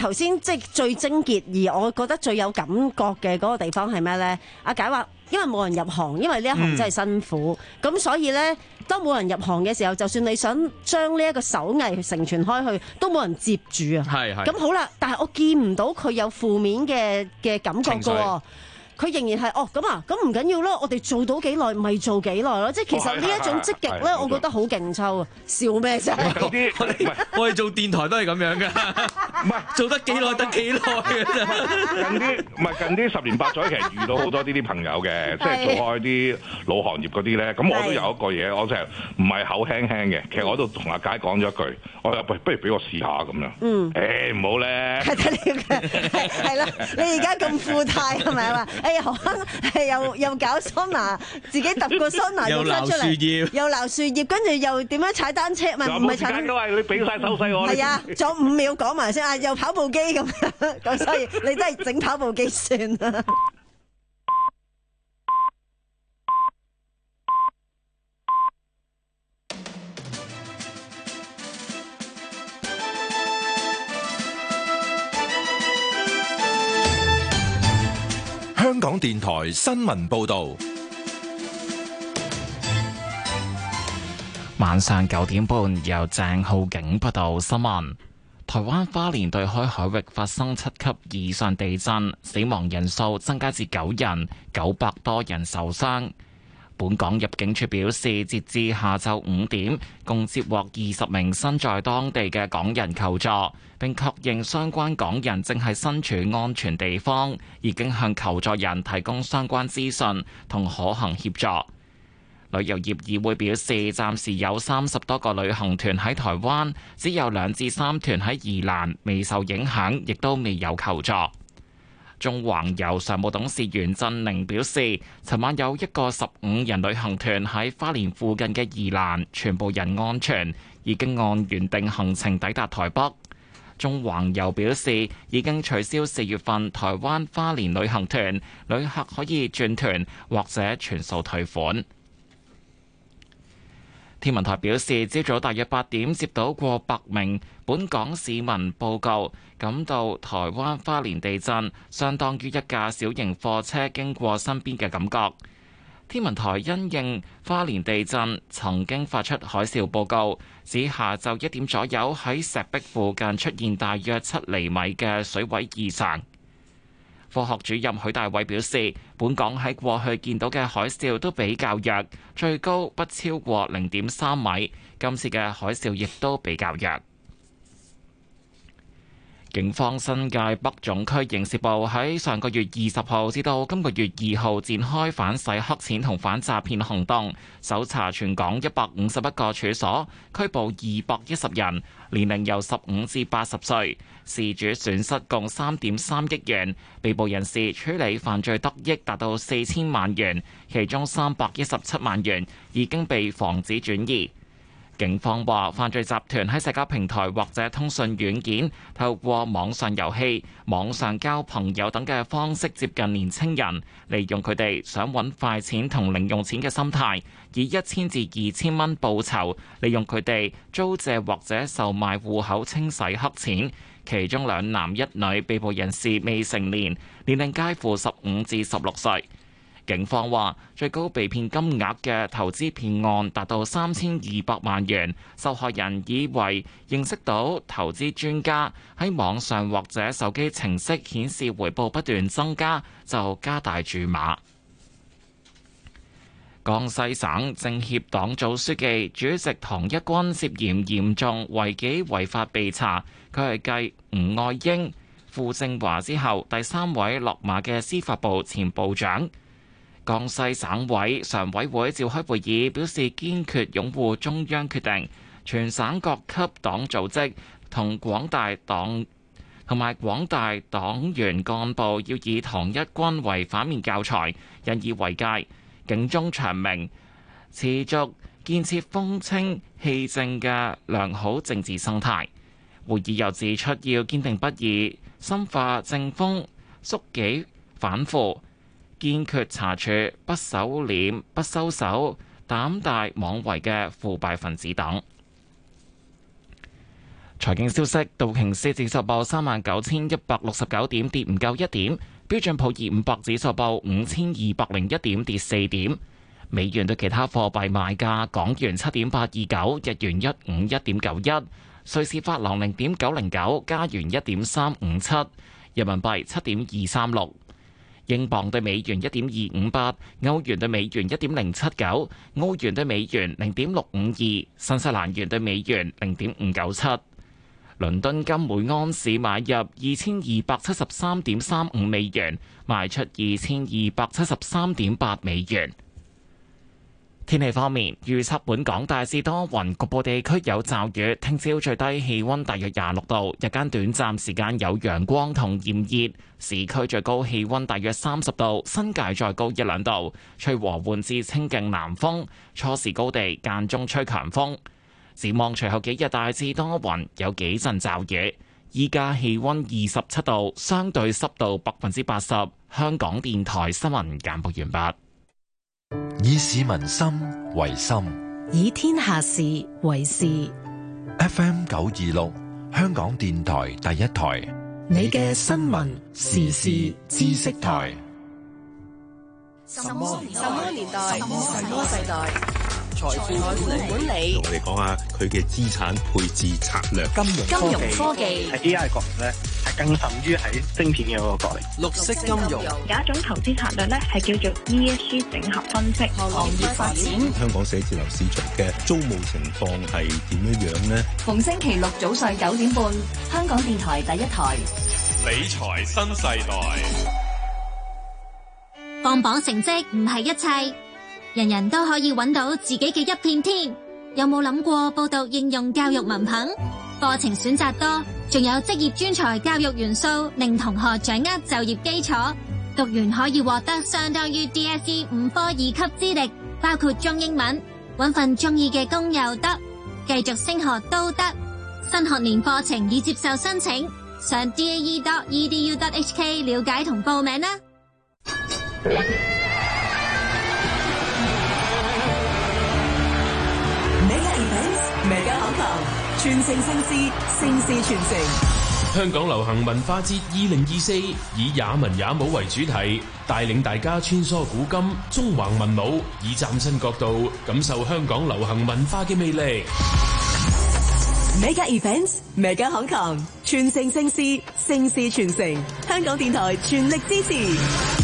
頭先即係最症結，而我覺得最有感覺嘅嗰個地方係咩咧？阿解話，因為冇人入行，因為呢一行真係辛苦，咁、嗯、所以咧，當冇人入行嘅時候，就算你想將呢一個手藝承傳開去，都冇人接住啊。係係。咁好啦，但係我見唔到佢有負面嘅嘅感覺㗎喎。佢仍然係哦咁啊，咁唔緊要咯，我哋做到幾耐咪做幾耐咯，即係其實呢一種積極咧，我覺得好勁抽啊！笑咩啫？ 有啲我哋我哋做電台都係咁樣嘅，唔係做得幾耐得幾耐嘅啫。 近啲唔係近啲十年八載，其實遇到好多呢啲朋友嘅，即係做開啲老行業嗰啲咧。咁我都有一個嘢，我就係唔係口輕輕嘅。其實我都同阿佳講咗一句，我話不如俾我試下咁樣。嗯。誒唔好咧。係得你嘅，係啦。你而家咁富態係咪啊？誒何生係又又搞桑拿，自己揼個桑拿又出嚟，又鬧樹葉，跟住又點樣踩單車？唔係唔係踩單車都係你俾曬手勢我。係啊，仲有五秒講埋先啊，又跑步機咁樣，咁所以你真係整跑步機算啦。 香港電台新聞報導， 晚上九點半由鄭浩景報道新聞。台灣花蓮對開海域發生七級以上地震，死亡人數增加至九人，九百多人受傷。本港入境處表示，截至下晝五點，共接獲二十名身在當地嘅港人求助，並確認相關港人正係身處安全地方，已經向求助人提供相關資訊同可行協助。旅遊業議會表示，暫時有三十多個旅行團喺台灣，只有兩至三團喺宜蘭未受影響，亦都未有求助。中環遊常務董事袁振寧表示，尋晚有一個十五人旅行團喺花蓮附近嘅宜蘭，全部人安全，已經按原定行程抵達台北。中環遊表示，已經取消四月份台灣花蓮旅行團，旅客可以轉團或者全數退款。天文台表示，朝早大約八點接到過百名本港市民報告，感到台灣花蓮地震相當於一架小型貨車經過身邊嘅感覺。天文台因應花蓮地震，曾經發出海嘯報告，指下晝一點左右喺石壁附近出現大約七厘米嘅水位異常。科學主任許大偉表示，本港喺過去見到嘅海嘯都比較弱，最高不超過零點三米。今次嘅海嘯亦都比較弱。警方新界北總區刑事部喺上個月二十號至到今個月二號展開反洗黑錢同反詐騙行動，搜查全港一百五十一個處所，拘捕二百一十人，年齡由十五至八十歲，事主損失共三點三億元，被捕人士處理犯罪得益達到四千萬元，其中三百一十七萬元已經被防止轉移。警方話，犯罪集團喺社交平台或者通訊軟件，透過網上遊戲、網上交朋友等嘅方式接近年青人，利用佢哋想揾快錢同零用錢嘅心態，以一千至二千蚊報酬，利用佢哋租借或者售賣戶口清洗黑錢。其中兩男一女被捕人士未成年，年齡介乎十五至十六歲。警方話，最高被騙金額嘅投資騙案達到三千二百萬元，受害人以為認識到投資專家，喺網上或者手機程式顯示回報不斷增加，就加大注碼。江西省政協黨組書記、主席唐一軍涉嫌嚴重違紀違法被查，佢係繼吳愛英、傅政華之後第三位落馬嘅司法部前部長。江西省委常委會召開會議，表示堅決擁護中央決定，全省各級黨組織同廣大黨同埋廣大黨員幹部要以唐一軍為反面教材，引以為戒，警鐘長鳴，持續建設風清氣正嘅良好政治生態。會議又指出，要堅定不移深化正風，肅紀反腐，堅決查處不收斂、不收手、膽大妄為嘅腐敗分子等。 財經消息，道瓊斯指數報三萬九千一百六十九點，跌唔夠一點；標準普爾五百指數報五千二百零一點，跌四點。美元對其他貨幣賣價：港元七點八二九，日元一五一點九一，瑞士法郎零點九零九，加元一點三五七，人民幣七點二三六，英鎊對美元一點二五八，歐元對美元一點零七九，澳元對美元零點六五二，新西蘭元對美元零點五九七。倫敦金每安士買入二千二百七十三點三五美元，賣出二千二百七十三點八美元。天氣方面，預測本港大致多雲，局部地區有驟雨。聽朝最低氣溫大約廿六度，日間短暫時間有陽光同炎熱，市區最高氣溫大約三十度，新界再高一兩度。吹和緩至清勁南風，初時高地間中吹強風。展望隨後幾日大致多雲，有幾陣驟雨。依家氣溫二十七度，相對濕度百分之八十。香港電台新聞簡報完畢。 以市民心為心， 以天下事為事。 F M 九二六，香港電台第一台， 你嘅新聞時事知識台。 什麼年代？什麼年代？什麼世代？財富管理， 同我哋講下佢嘅資產配置策略。 金融金融科技喺 A I 角度咧，係更甚於喺晶片嘅嗰個角力。 綠色金融有一種投資策略咧，係叫做 E S G 整合分析。 行業發展， 香港寫字樓市場嘅租務情況係點樣樣呢？ 逢星期六早上九點半，香港電台第一台。 理財新世代。 放榜成績唔係一切。人人都可以揾到自己嘅一片天，有冇諗過報讀應用教育文憑？課程選擇多，仲有職業專才教育元素，令同學掌握就業基礎。讀完可以獲得相當於 D S E 五科二級資歷，包括中英文，揾份中意嘅工又得，繼續升學都得。新學年課程已接受申請，上 D A E dot E D U dot H K 了解同報名啦。 Mega 口球，傳承盛事，盛事傳承。 香港流行文化節二零二四以也文也武為主題，帶領大家穿梭古今、中橫文武，以嶄新角度感受香港流行文化嘅魅力。 Mega Events， Mega 口球，傳承盛事，盛事傳承。香港電台全力支持。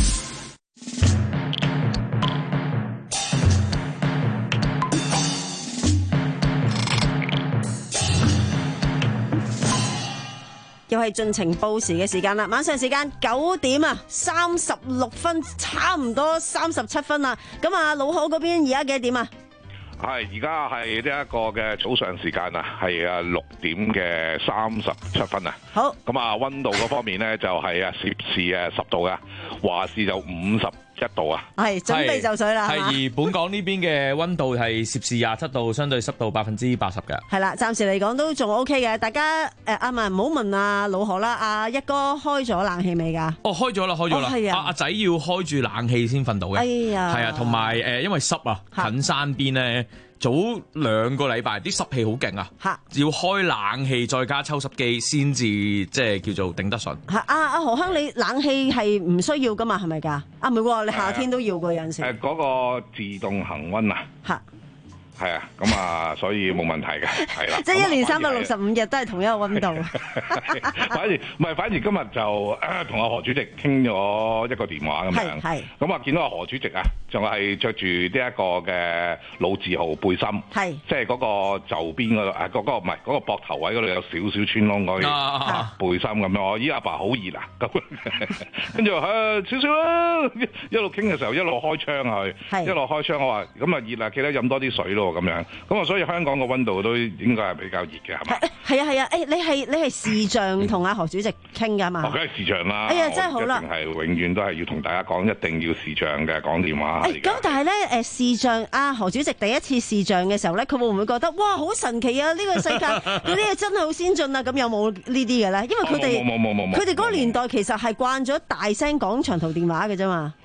又係盡情報時嘅時間啦，晚上時間九點啊，三十六分，差唔多三十七分啦。咁啊，老何嗰邊而家幾點啊？ 係而家係呢一個嘅早上時間啊，係啊六點嘅三十七分啊。 好， 咁啊，溫度嗰方面咧就係啊攝氏啊十度噶，華氏就五十一度啊。 係準備就緒啦。 係而本港呢邊嘅溫度係攝氏廿七度，相對濕度百分之八十嘅。 係啦，暫時嚟講都仲 OK 嘅。大家誒阿文唔好問阿老何啦，阿一哥開咗冷氣未㗎？ 哦，開咗啦，開咗啦。 係啊， 阿阿仔要開住冷氣先瞓到嘅。 哎呀， 係啊，同埋誒，因為濕啊，近山邊咧。早兩個禮拜啲濕氣好勁啊，要開冷氣再加抽濕機先至即係叫做頂得順。 係啊，阿何香，你冷氣係唔需要噶嘛？係咪㗎？啊唔係喎，你夏天都要㗎有陣時。 誒嗰個自動恒溫啊。嚇。係啊，咁啊，所以冇問題嘅，係啦。 即係一年三百六十五日都係同一個溫度。 反而唔係，反而今日就同阿何主席傾咗一個電話咁樣。係。咁啊，見到阿何主席啊，仲係着住呢一個嘅老字號背心。係。即係嗰個袖邊嗰度，誒嗰嗰個唔係嗰個膊頭位嗰度有少少穿窿嗰啲背心咁樣。我咦阿爸好熱啊！咁跟住話誒少少啦，一路傾嘅時候一路開窗啊佢，一路開窗我話咁啊熱啊，記得飲多啲水咯。咁樣，咁啊，所以香港個溫度都應該係比較熱嘅，係嘛？ 係啊係啊，誒，你係你係視像同阿何主席傾㗎嘛？ 哦，梗係視像啦！ 哎呀，真係好啦！ 一定係永遠都係要同大家講，一定要視像嘅講電話。 誒，咁但係咧，誒視像阿何主席第一次視像嘅時候咧，佢會唔會覺得哇好神奇啊？呢個世界嗰啲嘢真係好先進啊！咁有冇呢啲嘅咧？因為佢哋冇冇冇冇冇， 佢哋嗰個年代其實係慣咗大聲講長途電話嘅啫嘛。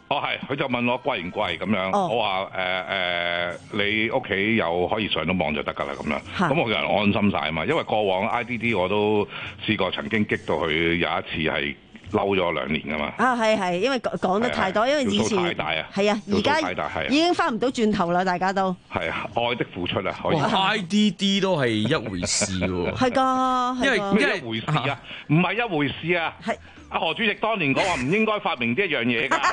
哦，係，佢就問我貴唔貴咁樣， 哦、 我話誒誒，你屋企有可以上到網就得㗎啦咁樣，咁係我個人安心晒啊嘛，因為過往 I D D 我都試過曾經激到佢有一次係嬲咗兩年㗎嘛。 啊，係係，因為講講得太多，因為以前太大啊， 係啊，而家已經翻唔到轉頭啦，大家都係啊，愛的付出啊，可以。 I D D 都係一回事喎。 係㗎， 因為咩一回事啊？唔係一回事啊！ 係。 阿何主席當年講話唔應該發明呢一樣嘢㗎，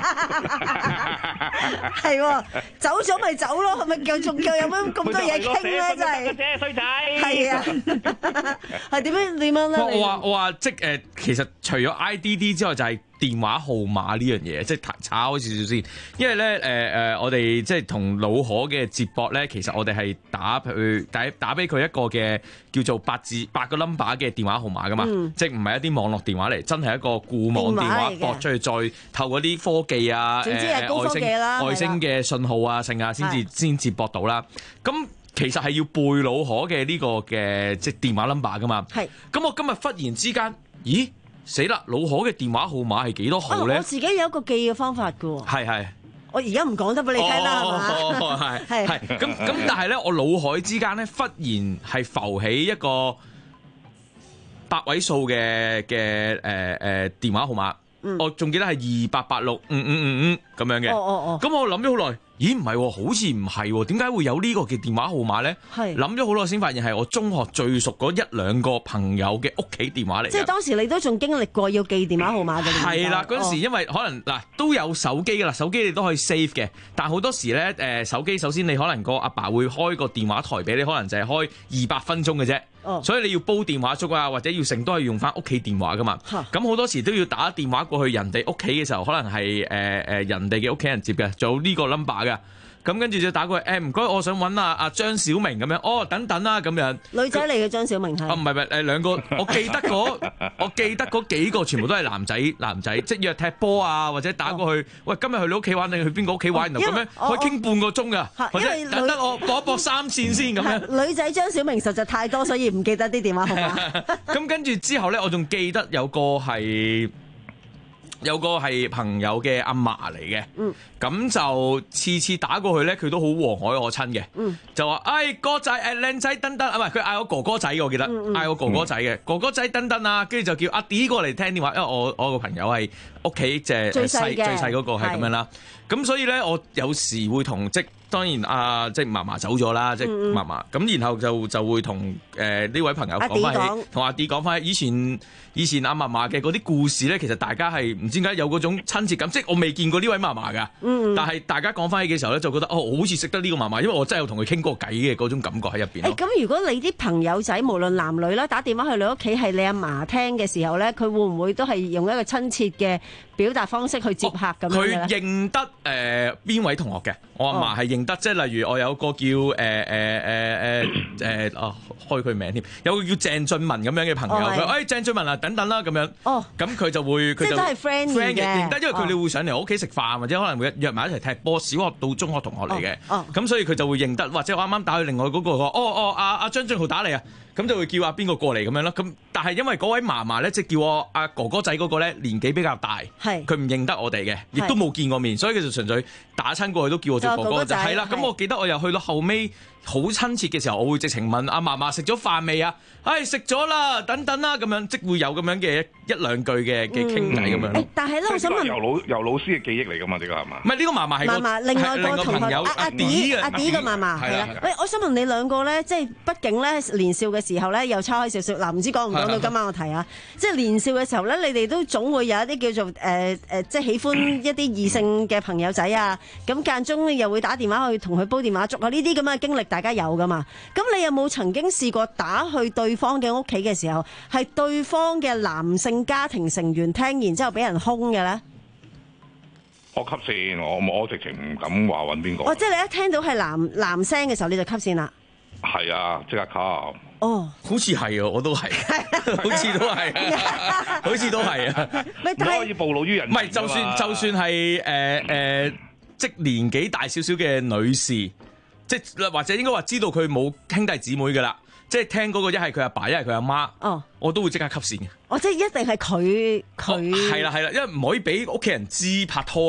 係喎，走咗咪走咯，係咪夠仲夠有乜咁多嘢傾咧？真係， 啫衰仔。 係啊，係點樣點樣咧？ 我話我話即係誒，其實除咗 I D D 之外，就係電話號碼呢樣嘢，即係炒開少少先。因為咧誒誒，我哋即係同老可嘅接駁咧，其實我哋係打去打打俾佢一個嘅叫做八字八個 number 嘅電話號碼㗎嘛， 嗯、 即係唔係一啲網絡電話嚟，真係一個固網電話駁出去，再透過啲科技啊， 總之係高科技啦， 外星嘅信號啊，剩啊，先至先接駁到啦。咁其實係要背老可嘅呢個嘅即係電話 number 㗎嘛。 係。 咁我今日忽然之間，咦死啦！老可嘅電話號碼係幾多號咧？ 我自己有一個記嘅方法㗎喎。 係係。 我而家唔講得俾你聽啦，係嘛？ 哦，係係係。咁咁，但係咧，我腦海之間咧，忽然係浮起一個八位數嘅嘅誒誒電話號碼。嗯、我仲記得係二八八六五五五五咁樣嘅。 哦哦哦。 咁我諗咗好耐。咦，唔係喎，好似唔係喎，點解會有呢個嘅電話號碼咧？係諗咗好耐先發現係我中學最熟嗰一兩個朋友嘅屋企電話嚟嘅。 即係當時你都仲經歷過要記電話號碼嘅。 係啦，嗰陣時因為可能嗱都有手機㗎啦，手機你都可以 save 嘅，但好多時咧誒手機首先你可能個阿爸會開個電話台俾你，可能就係開二百分鐘嘅啫。哦、所以你要煲電話粥啊，或者要成都係用翻屋企電話㗎嘛。咁好多時都要打電話過去人哋屋企嘅時候，可能係誒誒人哋嘅屋企人接嘅，做呢個 number 㗎。咁跟住就打過去，誒唔該，我想揾阿阿張小明咁樣，哦等等啦咁樣。女仔嚟嘅張小明係。啊唔係唔係誒兩個，我記得嗰我記得嗰幾個全部都係男仔男仔，即約踢波啊，或者打過去，哦、喂今日去你屋企玩定去邊個屋企玩，然後咁樣可以傾半個鐘㗎，或者等得我搏一搏三線先咁樣。 女仔張小明實在太多，所以唔記得啲電話號碼。 咁跟住之後咧，我仲記得有個係。有個係朋友嘅阿嫲嚟嘅，咁、嗯、就次次打過去咧，佢都好和藹可親嘅，嗯、就話：哎哥仔，誒靚仔等等，啊唔係佢嗌我哥哥仔，我記得嗌、嗯、我哥哥仔嘅，嗯、哥哥仔等等啊，跟住就叫阿 D 過嚟聽電話，因為我我個朋友係屋企即係細最細嗰個係咁樣啦，咁所以咧我有時會同即當然啊即嫲嫲走咗啦，即嫲嫲，咁、嗯、然後就就會同誒呢位朋友講翻起，同阿 D 講翻以前。以前阿嫲嫲嘅嗰啲故事咧，其實大家係唔知點解有嗰種親切感，即係我未見過呢位嫲嫲噶，嗯、但係大家講翻起嘅時候咧，就覺得哦，我好似識得呢個嫲嫲，因為我真係有同佢傾過偈嘅嗰種感覺喺入邊。誒，咁如果你啲朋友仔無論男女啦，打電話去你屋企係你阿嫲聽嘅時候咧，佢會唔會都係用一個親切嘅表達方式去接客咁樣嘅咧？佢認得誒邊、呃、位同學嘅，我阿嫲係認得，即係、哦、例如我有個叫誒誒誒誒誒啊開佢名添，有個叫鄭俊文咁樣嘅朋友，佢誒、哦哎、鄭俊文啊。等等啦咁樣，咁佢、哦、就會佢就 friend 嘅，認得，因為佢哋會上嚟我屋企食飯，或者可能會約埋一齊踢波，小學到中學同學嚟嘅，咁、哦哦、所以佢就會認得，或者我啱啱打去另外嗰、那個，哦哦，阿阿張俊豪打嚟啊，咁就會叫阿邊個過嚟咁樣咯。咁但係因為嗰位嫲嫲咧，即、就、係、是、叫我阿哥哥仔嗰個咧，年紀比較大，佢唔認得我哋嘅，亦都冇見過面，所以佢就純粹打親過去都叫我做哥哥仔。係啦，咁我記得我又去到後尾好親切嘅時候，我會直情問阿嫲嫲食咗飯未啊？唉，食咗啦，等等啦，咁樣即會有咁樣嘅一兩句嘅嘅傾偈咁樣。 誒，但係咧，我想問， 由老由老師嘅記憶嚟㗎嘛？呢個係嘛？ 唔係呢個嫲嫲係嫲嫲，另外個同學阿阿 D 阿 D 嘅嫲嫲係啦。喂，我想問你兩個咧，即係畢竟咧年少嘅時候咧，又叉開少少。嗱，唔知講唔講到今晚我提啊？即係年少嘅時候咧，你哋都總會有一啲叫做誒誒，即係喜歡一啲異性嘅朋友仔啊。咁間中又會打電話去同佢煲電話粥啊。呢啲咁嘅經歷大家有㗎嘛？咁你有冇曾經試過打去對方嘅屋企嘅時候，係對方嘅男性家庭成員聽，然之後俾人兇嘅咧？ 我吸線，我我直情唔敢話揾邊個。 哦，即係你一聽到係男男聲嘅時候，你就吸線啦。 係啊，即刻吸。 哦， 好似係啊，我都係，好似都係，好似都係啊。 唔可以暴露於人。 唔係，就算就算係誒誒，即年紀大少少嘅女士。即係或者應該話知道佢冇兄弟姊妹㗎啦，即係聽嗰個一係佢阿爸一係佢阿媽，哦，我都會即刻吸線嘅。 哦，即係一定係佢佢。 係啦係啦，因為唔可以俾屋企人知拍拖啊嘛。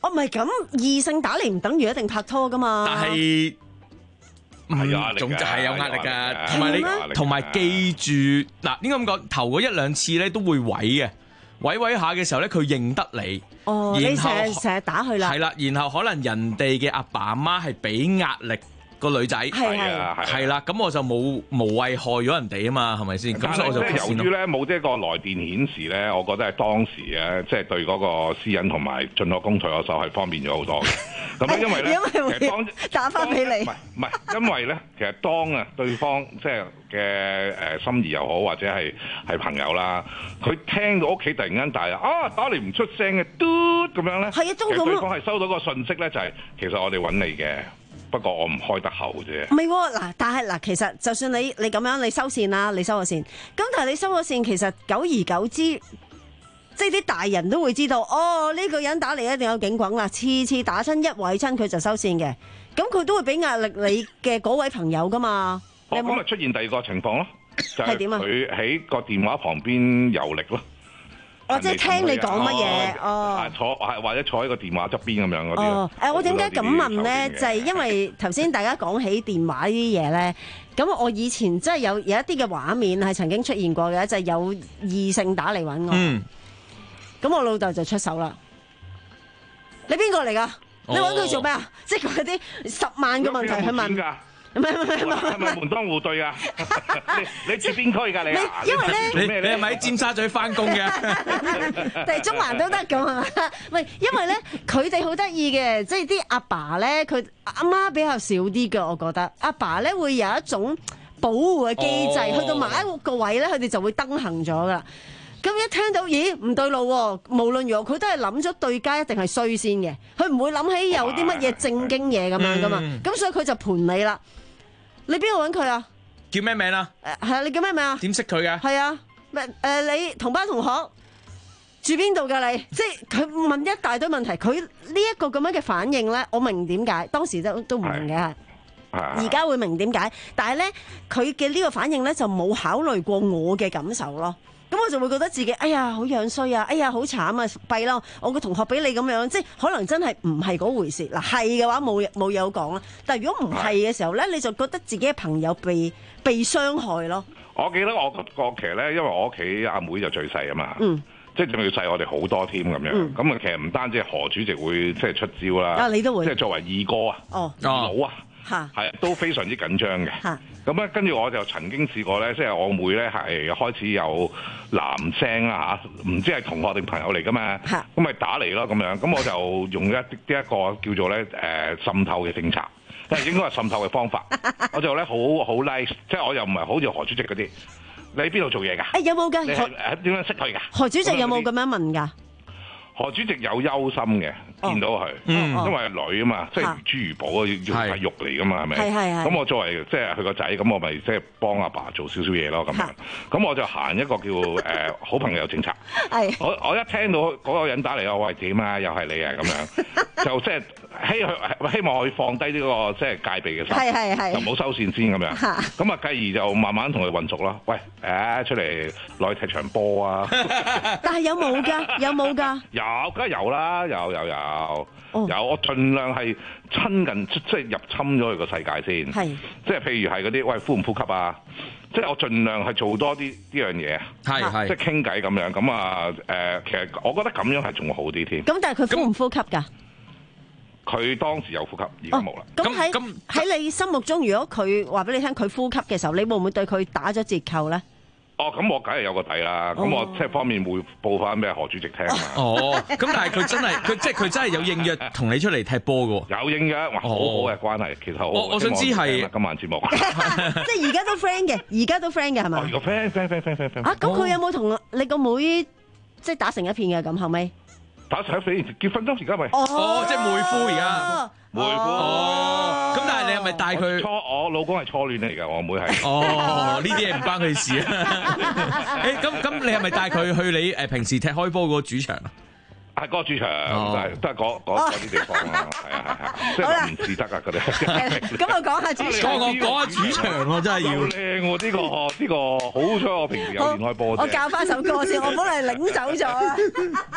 哦，唔係咁，異性打嚟唔等於一定拍拖噶嘛。 但係係有壓力㗎總就係有壓力㗎， 有壓力㗎同埋係咩你同埋記住嗱，應該咁講，頭嗰一兩次咧都會毀嘅，毀毀下嘅時候咧，佢認得你。 哦， 然後你成日成日打佢啦。 係啦，然後可能人哋嘅阿爸阿媽係俾壓力個女仔， 係啊係啦，咁我就冇無謂害咗人哋啊嘛，係咪先？咁所以我就即係先由於咧冇呢一個來電顯示咧，我覺得係當時咧，即係對嗰個私隱同埋進可攻退可守係方便咗好多嘅。咁咧，因為咧， 因為其實當會打翻俾你唔。係唔係，因為咧，其實當啊對方即係嘅誒心儀又好，或者係係朋友啦，佢聽到屋企突然間大啊打嚟唔出聲嘅嘟咁樣咧， 係啊都咁其實對方係收到個訊息咧，就係其實我哋揾你嘅。不過我唔開得口啫。 唔係喎，嗱，但係嗱，其實就算你你咁樣，你收線啦，你收咗線，咁但係你收咗線，其實久而久之，即係啲大人都會知道，哦，呢個人打嚟一定有警棍啦，次次打親一位親佢就收線嘅，咁佢都會俾壓力你嘅嗰位朋友噶嘛。 哦， 你有冇咁咪出現第二個情況咯，就係係點啊佢喺個電話旁邊遊歷咯。 哦，即係聽你講乜嘢，哦。 啊坐係或者坐喺個電話側邊咁樣嗰啲哦，誒，我點解咁問咧？就係因為頭先大家講起電話呢啲嘢咧，咁我以前真係有有一啲嘅畫面係曾經出現過嘅，就係有異性打嚟揾我， 嗯， 咁我老豆就出手啦。你邊個嚟㗎？你揾佢做咩啊？即係嗰啲十萬個問題去問。唔係唔係唔係係咪門當戶對啊？你你住邊區㗎你啊？ 因為咧， 你你係咪喺尖沙咀翻工嘅？ 地中環都得咁係嘛？唔係，因為咧佢哋好得意嘅，即係啲阿爸咧，佢阿媽比較少啲嘅，我覺得阿爸咧會有一種保護嘅機制， 哦去到某一個位咧，佢哋就會登行咗㗎。咁一聽到咦唔對路喎，無論如何佢都係諗咗對家一定係衰先嘅，佢唔會諗起有啲乜嘢正經嘢咁樣噶嘛。咁、 嗯、 所以佢就盤你啦。你邊個揾佢啊？ 叫咩名啊？ 誒係啊，你叫咩名啊？ 點識佢嘅？ 係啊，誒、呃、你同班同學住邊度㗎你？即係佢問一大堆問題，佢呢一個咁樣嘅反應咧，我明點解，當時都都唔明嘅。而家會明點解，但係咧佢嘅呢個反應咧就冇考慮過我嘅感受咯。咁我就會覺得自己哎呀好樣衰啊，哎呀好慘啊，弊咯！我個同學俾你咁樣，即係可能真係唔係嗰回事。嗱係嘅話冇冇嘢好講啦。但係如果唔係嘅時候咧，你就覺得自己嘅朋友被被傷害咯。 我記得我個其實咧，因為我屋企阿妹就最細啊嘛， 嗯、 即係仲要細我哋好多添咁樣。咁啊、嗯，其實唔單止係何主席會即係出招啦， 啊你都會， 即係作為二哥啊， 哦、 二佬啊。 嚇， 係都非常之緊張嘅。 嚇， 咁咧跟住我就曾經試過咧，即係我妹咧係開始有男聲啦嚇，唔知係同學定朋友嚟噶嘛。 嚇， 咁咪打嚟咯咁樣。咁我就用一啲一個叫做咧誒滲透嘅政策，即係應該係滲透嘅方法。我就咧好好 nice，即係我又唔係好似何主席嗰啲。你喺邊度做嘢㗎？ 誒有冇㗎？ 你係誒點樣識佢㗎？ 何主席有冇咁樣問㗎？ 何主席有憂心嘅，見到佢，因為係女啊嘛，即係如珠如寶啊，要要塊肉嚟噶嘛，係咪？ 係係係。咁我作為即係佢個仔，咁我咪即係幫阿爸做少少嘢咯，咁樣。咁我就行一個叫誒好朋友政策。係。我我一聽到嗰個人打嚟，我話點啊？又係你啊？咁樣就即係希希望可以放低呢個即係戒備嘅心， 係係係。 就唔好收線先咁樣。咁啊，繼而就慢慢同佢混熟咯。喂，誒出嚟落去踢場波啊！ 但係有冇㗎？有冇㗎？ 有，梗係有啦，有有有、oh. 有，我盡量係親近，即係入侵咗佢個世界先。係，即係譬如係嗰啲，喂，呼唔呼吸啊？即係我盡量係做多啲呢樣嘢。係係，即係傾偈咁樣。咁啊誒，其實我覺得咁樣係仲好啲添。 咁但係佢呼唔呼吸㗎？ 佢當時有呼吸，而家冇啦。 咁喺喺你心目中，如果佢話俾你聽佢呼吸嘅時候，你會唔會對佢打咗折扣咧？ 哦，咁我梗係有個底啦，咁、oh. 我即係方面會報翻俾何主席聽啊嘛。 哦，咁但係佢真係佢即係佢真係有應約同你出嚟踢波嘅喎。 有應約，哇，好好嘅關係，其實好。 我我想知係今晚節目， 即係而家都 friend 嘅，而家都 friend 嘅係嘛？ 哦，個 friend friend friend friend friend。 啊，咁佢有冇同你個妹即係打成一片嘅咁後尾？ 打成一片，結婚當時而家咪。 哦，即係妹夫而家。 妹夫。 哦，咁但係你係咪帶佢？ 初我老公係初戀嚟㗎，我妹係。 哦，呢啲嘢唔關佢事啊。誒，咁咁你係咪帶佢去你誒平時踢開波嗰個主場啊？ 係嗰個主場，都係都係嗰嗰啲地方啊，係啊係啊，即係唔似得啊嗰啲。 咁我講下主場。 講我講下主場喎，真係要。 靚喎呢個呢個，好彩我平時有練開波啫。 我教翻首歌先，我幫你領走咗。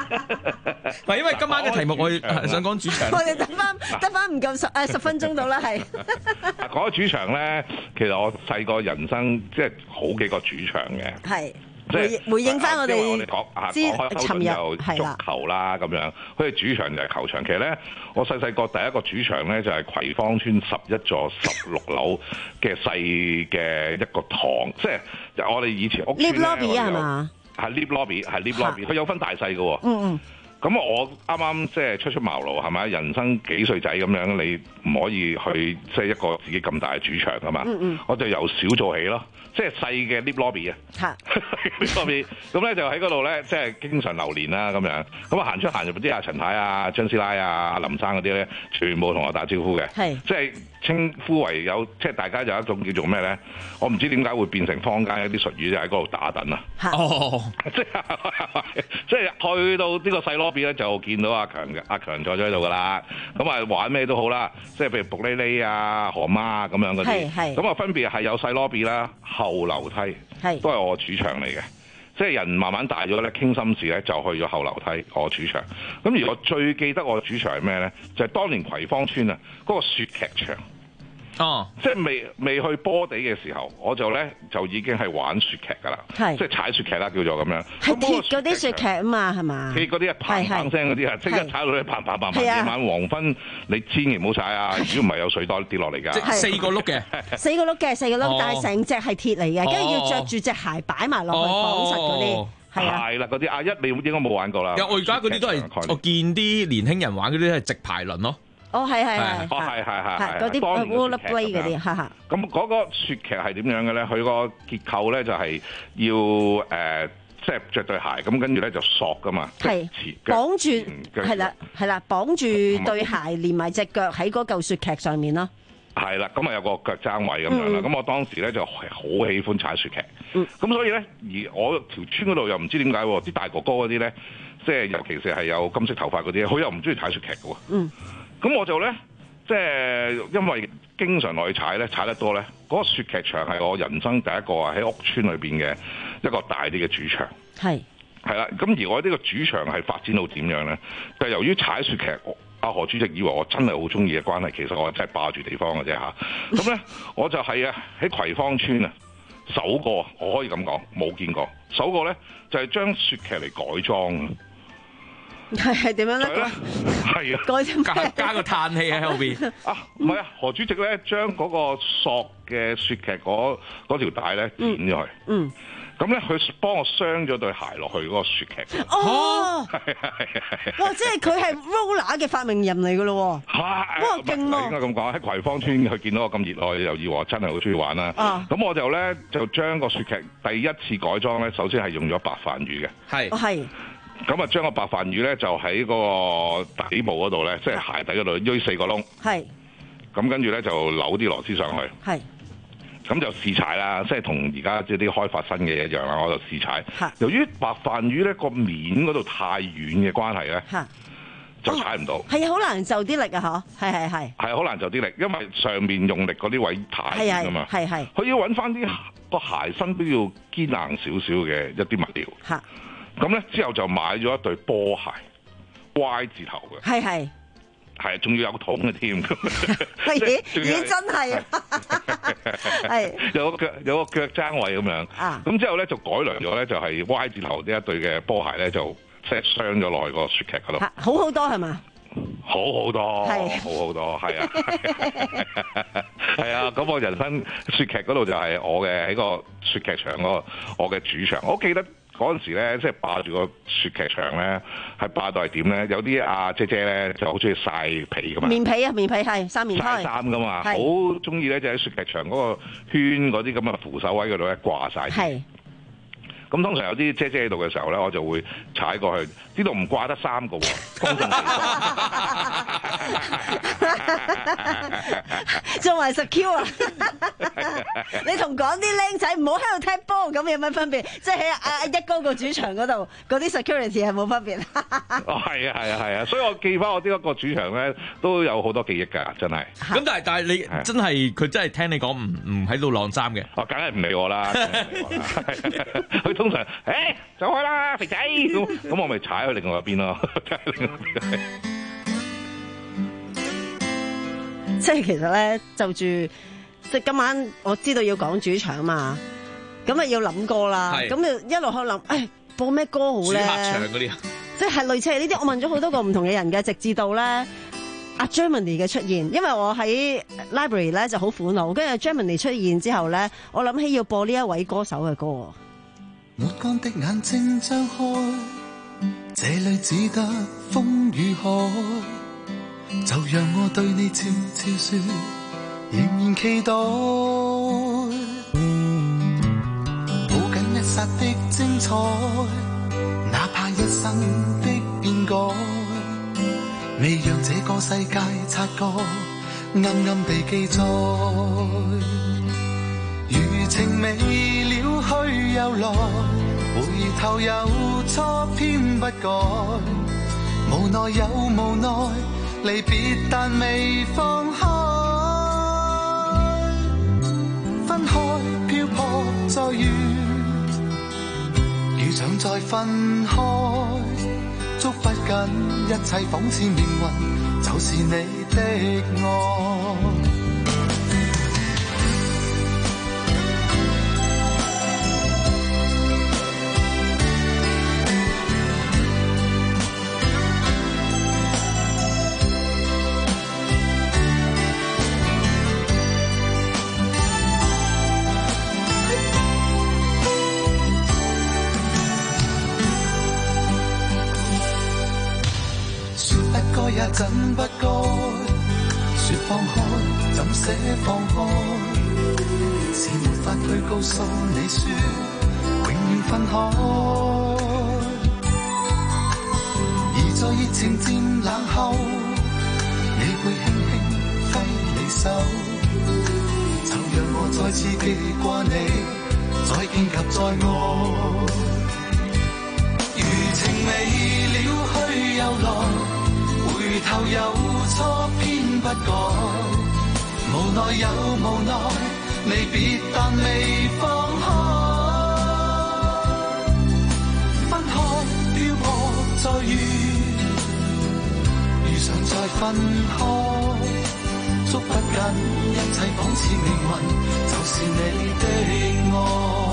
唔係因為今晚嘅題目，我想講主場。 我哋得翻得翻唔夠十誒十分鐘到啦，係。 講起主場咧，其實我細個人生即係好幾個主場嘅。 係。回回應翻我哋， 我哋講啊，講開歐頓就足球啦咁樣，佢哋主場就係球場。其實咧，我細細個第一個主場咧就係葵芳村十一座十六樓嘅細嘅一個堂，即係我哋以前屋村咧。lift lobby 係嘛？係 lift lobby， 係 lift lobby，佢有分大細嘅喎。嗯嗯。咁我啱啱即係初出茅廬係咪？人生幾歲仔咁樣，你唔可以去即係一個自己咁大嘅主場㗎嘛？嗯嗯。我就由小做起咯。即係細嘅 lift lobby 啊，lift lobby 咁咧就喺嗰度咧，即係經常流連啦咁樣。咁啊行出行入啲阿陳太啊、張師奶啊、阿林生嗰啲咧，全部同我打招呼嘅。係，即係稱呼為有，即係大家有一種叫做咩咧？我唔知點解會變成坊間一啲術語，就喺嗰度打躉啊。哦，即係即係去到呢個細 lobby 咧，就見到阿強嘅，阿強坐咗喺度噶啦。咁啊玩咩都好啦，即係譬如卜哩哩啊、河媽啊咁樣嗰啲。係咁啊分別係有細 lobby 啦。後樓梯係都係我主場嚟嘅，即係人慢慢大咗咧，傾心事咧就去咗後樓梯我主場。咁而我最記得我主場係咩咧？就係、是、當年葵芳村啊嗰個雪劇場。哦，即係未未去波地嘅時候，我就咧就已經係玩雪劇㗎啦，即係踩雪劇啦，叫做咁樣。 係鐵嗰啲雪劇啊嘛，係嘛？ 鐵嗰啲啊，砰砰聲嗰啲啊，即刻踩到你砰砰砰砰。夜晚黃昏，你千祈唔好踩啊！如果唔係有水袋跌落嚟㗎。 四個碌嘅， 四個碌嘅，四個碌，但係成隻係鐵嚟嘅，跟住要着住隻鞋擺埋落去綁實嗰啲。係啊， 係啦，嗰啲阿一你應該冇玩過啦。 我而家嗰啲都係我見啲年輕人玩嗰啲都係直排輪咯。 哦，係係係， 哦係係係， 嗰啲 rollerblade 嗰啲，哈哈。 咁嗰個雪劇係點樣嘅咧？佢個結構咧就係要誒，即係着對鞋，咁跟住咧就索噶嘛， 係綁住，係啦係啦，綁住對鞋，連埋隻腳喺嗰嚿雪劇上面咯。 係啦，咁啊有個腳踭位咁樣啦。咁我當時咧就係好喜歡踩雪劇，咁所以咧而我條村嗰度又唔知點解啲大哥哥嗰啲咧，即係尤其是係有金色頭髮嗰啲，佢又唔中意踩雪劇嘅喎。嗯。咁我就咧，即係因為經常落去踩咧，踩得多咧，嗰個雪劇場係我人生第一個啊喺屋村裏邊嘅一個大啲嘅主場。係係啦，咁而我呢個主場係發展到點樣咧？就係由於踩雪劇，阿何主席以為我真係好中意嘅關係，其實我真係霸住地方嘅啫嚇。咁咧，我就係啊喺葵芳村啊，首個我可以咁講，冇見過首個咧，就係將雪劇嚟改裝。 係係點樣咧？ 係啊， 改加加個嘆氣喺後邊啊！唔係啊，何主席咧將嗰個索嘅雪劇嗰嗰條帶咧剪咗佢。嗯。咁咧，佢幫我鑲咗對鞋落去嗰個雪劇。 哦。係係係。哇！即係佢係 roller 嘅發明人嚟㗎咯喎。係。哇！勁喎。 應該咁講，喺葵芳村佢見到我咁熱愛，又以為我真係好中意玩啦。啊。咁我就咧就將個雪劇第一次改裝咧，首先係用咗白飯魚嘅。係。係。咁啊，將個白飯魚咧就喺嗰個底部嗰度咧，即係鞋底嗰度鋥四個窿。係。咁跟住咧就扭啲螺絲上去。係。咁就試踩啦，即係同而家即係啲開發新嘅嘢一樣啦，我就試踩。由於白飯魚咧個面嗰度太軟嘅關係咧，就踩唔到。係啊，好難就啲力啊，嗬。係係係。係好難就啲力，因為上面用力嗰啲位太軟啊嘛。係係。佢要揾翻啲個鞋身都要堅硬少少嘅一啲物料。嚇。咁咧之後就買咗一對波鞋 ，Y 字頭嘅，係係係，仲要有桶嘅添， 咦咦真係，係有個腳有個腳踭位咁樣，啊，咁之後咧就改良咗咧，就係 Y 字頭呢一對嘅波鞋咧，就即係鑲咗落去個雪劇嗰度， 好好多係嘛？ 好好多，好好多，係啊，係啊，咁我人生雪劇嗰度就係我嘅喺個雪劇場嗰個我嘅主場，我記得。嗰陣時咧，即係霸住個雪劇場咧，係霸到係點咧？有啲阿姐姐咧就好中意曬被噶嘛， 棉被啊，棉被係曬棉胎， 曬衫噶嘛，好中意咧就喺雪劇場嗰個圈嗰啲咁嘅扶手位嗰度咧掛曬。係。咁通常有啲姐姐喺度嘅時候咧，我就會踩過去。呢度唔掛得三個喎，公眾地方。 做埋 secure 啊！你同講啲僆仔唔好喺度踢波，咁有乜分別？即係喺阿一哥個主場嗰度，嗰啲 security 係冇分別。 哦，係啊，係啊，係啊，所以我記翻我呢一個主場咧，都有好多記憶㗎，真係。 咁但係但係你真係佢真係聽你講唔唔喺度晾衫嘅， 哦，梗係唔理我啦，佢通常誒走開啦肥仔咁，咁我咪踩去另外一邊咯。 即係其實咧，就住即係今晚我知道要講主場嘛，咁啊要諗歌啦，咁就一路喺度諗，誒播咩歌好咧？ 主客場嗰啲啊， 即係類似係呢啲，我問咗好多個唔同嘅人嘅，直至到咧阿 Germany 嘅出現，因為我喺 library 咧就好苦惱，跟住 Germany 出現之後咧，我諗起要播呢一位歌手嘅歌。 抹乾的眼睛張開，這裏只得風與海。就讓我對你悄悄說，仍然期待，抱緊一剎的精彩，哪怕一生的變改，未讓這個世界察覺，暗暗地記載。如情未了去又來，回頭又錯偏不改，無奈有無奈，離別但未放開，分開漂泊再遇，遇上再分開，捉不緊一切仿似命運，就是你的愛。也怎不該說放開，怎捨放開？是沒法去告訴你說，永遠分開。而在熱情漸冷後，你會輕輕揮你手，就讓我再次記掛你，再見及再愛。如情未了去又來，回頭又錯偏不改，無奈有無奈，離別但未放開，分開漂泊再遇，遇上再分開，捉不緊一切仿似命運，就是你的愛。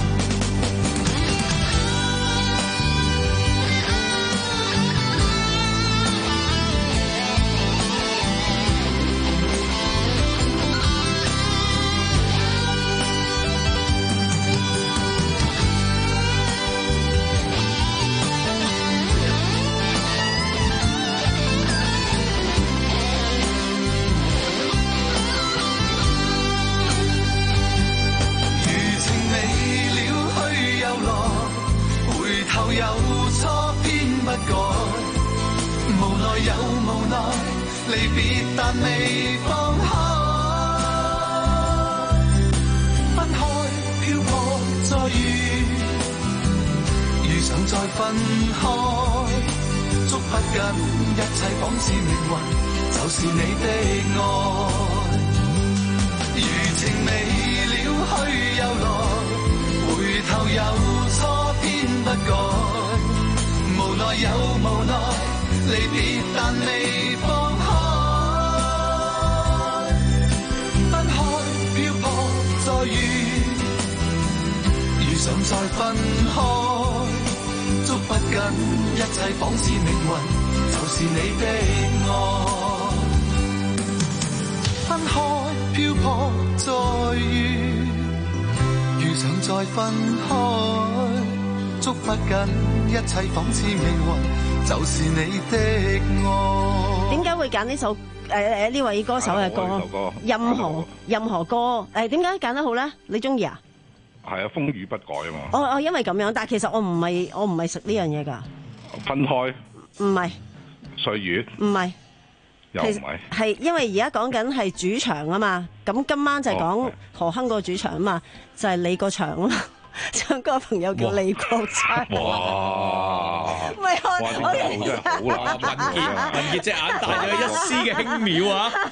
有無奈，離別但未放開，分開漂泊再遇，遇上再分開，捉不緊一切仿似命運，就是你的愛。如情未了去又來，回頭又錯偏不改，無奈有無奈，離別但未放開，分開漂泊再遇，遇上再分開，捉不緊一切仿似命運，就是你的愛。分開漂泊再遇，遇上再分開，捉不緊一切仿似命運，就是你的愛。 點解會揀呢首誒誒呢位歌手嘅歌？ 歌任何任何歌誒，點解揀得好咧？你中意啊？ 係啊，風雨不改啊嘛。 哦哦，因為咁樣，但係其實我唔係我唔係食呢樣嘢㗎。 分開？ 唔係。 歲月？ 唔係。 又唔係。係因為而家講緊係主場啊嘛，咁今晚就係講何鏗個主場啊嘛，就係你個場啊嘛。唱歌朋友叫李國祥。 哇！ 唔係我， 哇！呢個真係好難。 文傑文傑隻眼帶咗一絲嘅輕蔑啊！ 喂，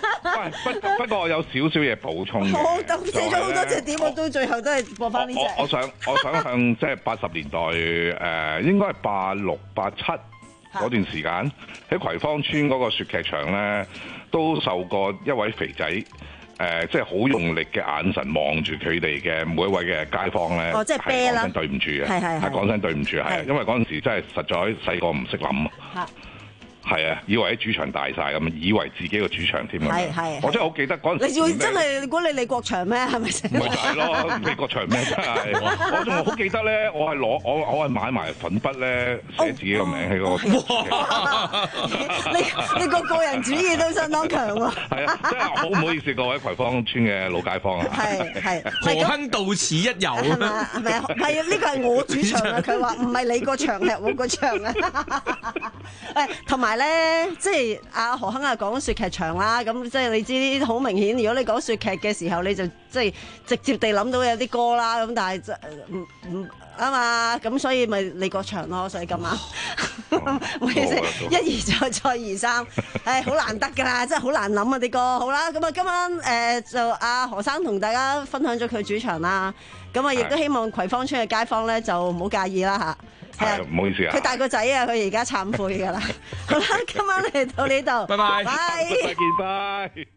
不不過我有少少嘢補充嘅。 我都寫咗好多隻碟，我到最後都係播翻呢隻。 我我想我想向即係八十年代誒、呃，應該係八六八七嗰段時間喺葵芳村嗰個雪劇場咧，都受過一位肥仔誒、呃，即係好用力嘅眼神望住佢哋嘅每一位嘅街坊咧， 哦，即係啤啦， 係講聲對唔住嘅， 係係係講聲對唔住係，因為嗰陣時真係實在細個唔識諗啊。係啊，以為喺主場大晒咁，以為自己個主場添啊！ 係係， 我真係好記得嗰陣時。 你會真係你估你李國祥咩？係咪先？ 咪就係咯，李國祥咩真係？我仲好記得咧，我係攞我我係買埋粉筆咧，寫自己個名喺嗰個。 你你個個人主義都相當強喎。 係啊，真係好唔好意思，各位葵芳村嘅老街坊啊！ 係係。 何亨到此一遊係咪啊？係咪啊？係啊！呢個係我主場啊！佢話唔係你個場係我個場啊！誒，同埋。咧，即係阿何亨啊，講雪劇場啦，咁即係你知呢啲好明顯。如果你講雪劇嘅時候，你就即係直接地諗到有啲歌啦，咁但係唔唔啊嘛，咁所以咪李國祥咯。所以今晚唔好意思，一而再，再而三，誒好難得㗎啦，真係好難諗啊啲歌。好啦，咁啊今晚誒就阿何生同大家分享咗佢主場啦，咁啊亦都希望葵芳村嘅街坊咧就唔好介意啦嚇。 係啊，唔好意思啊。 佢大個仔啊，佢而家懺悔㗎啦。好啦，今晚嚟到呢度， 拜拜， 拜， 再見，拜。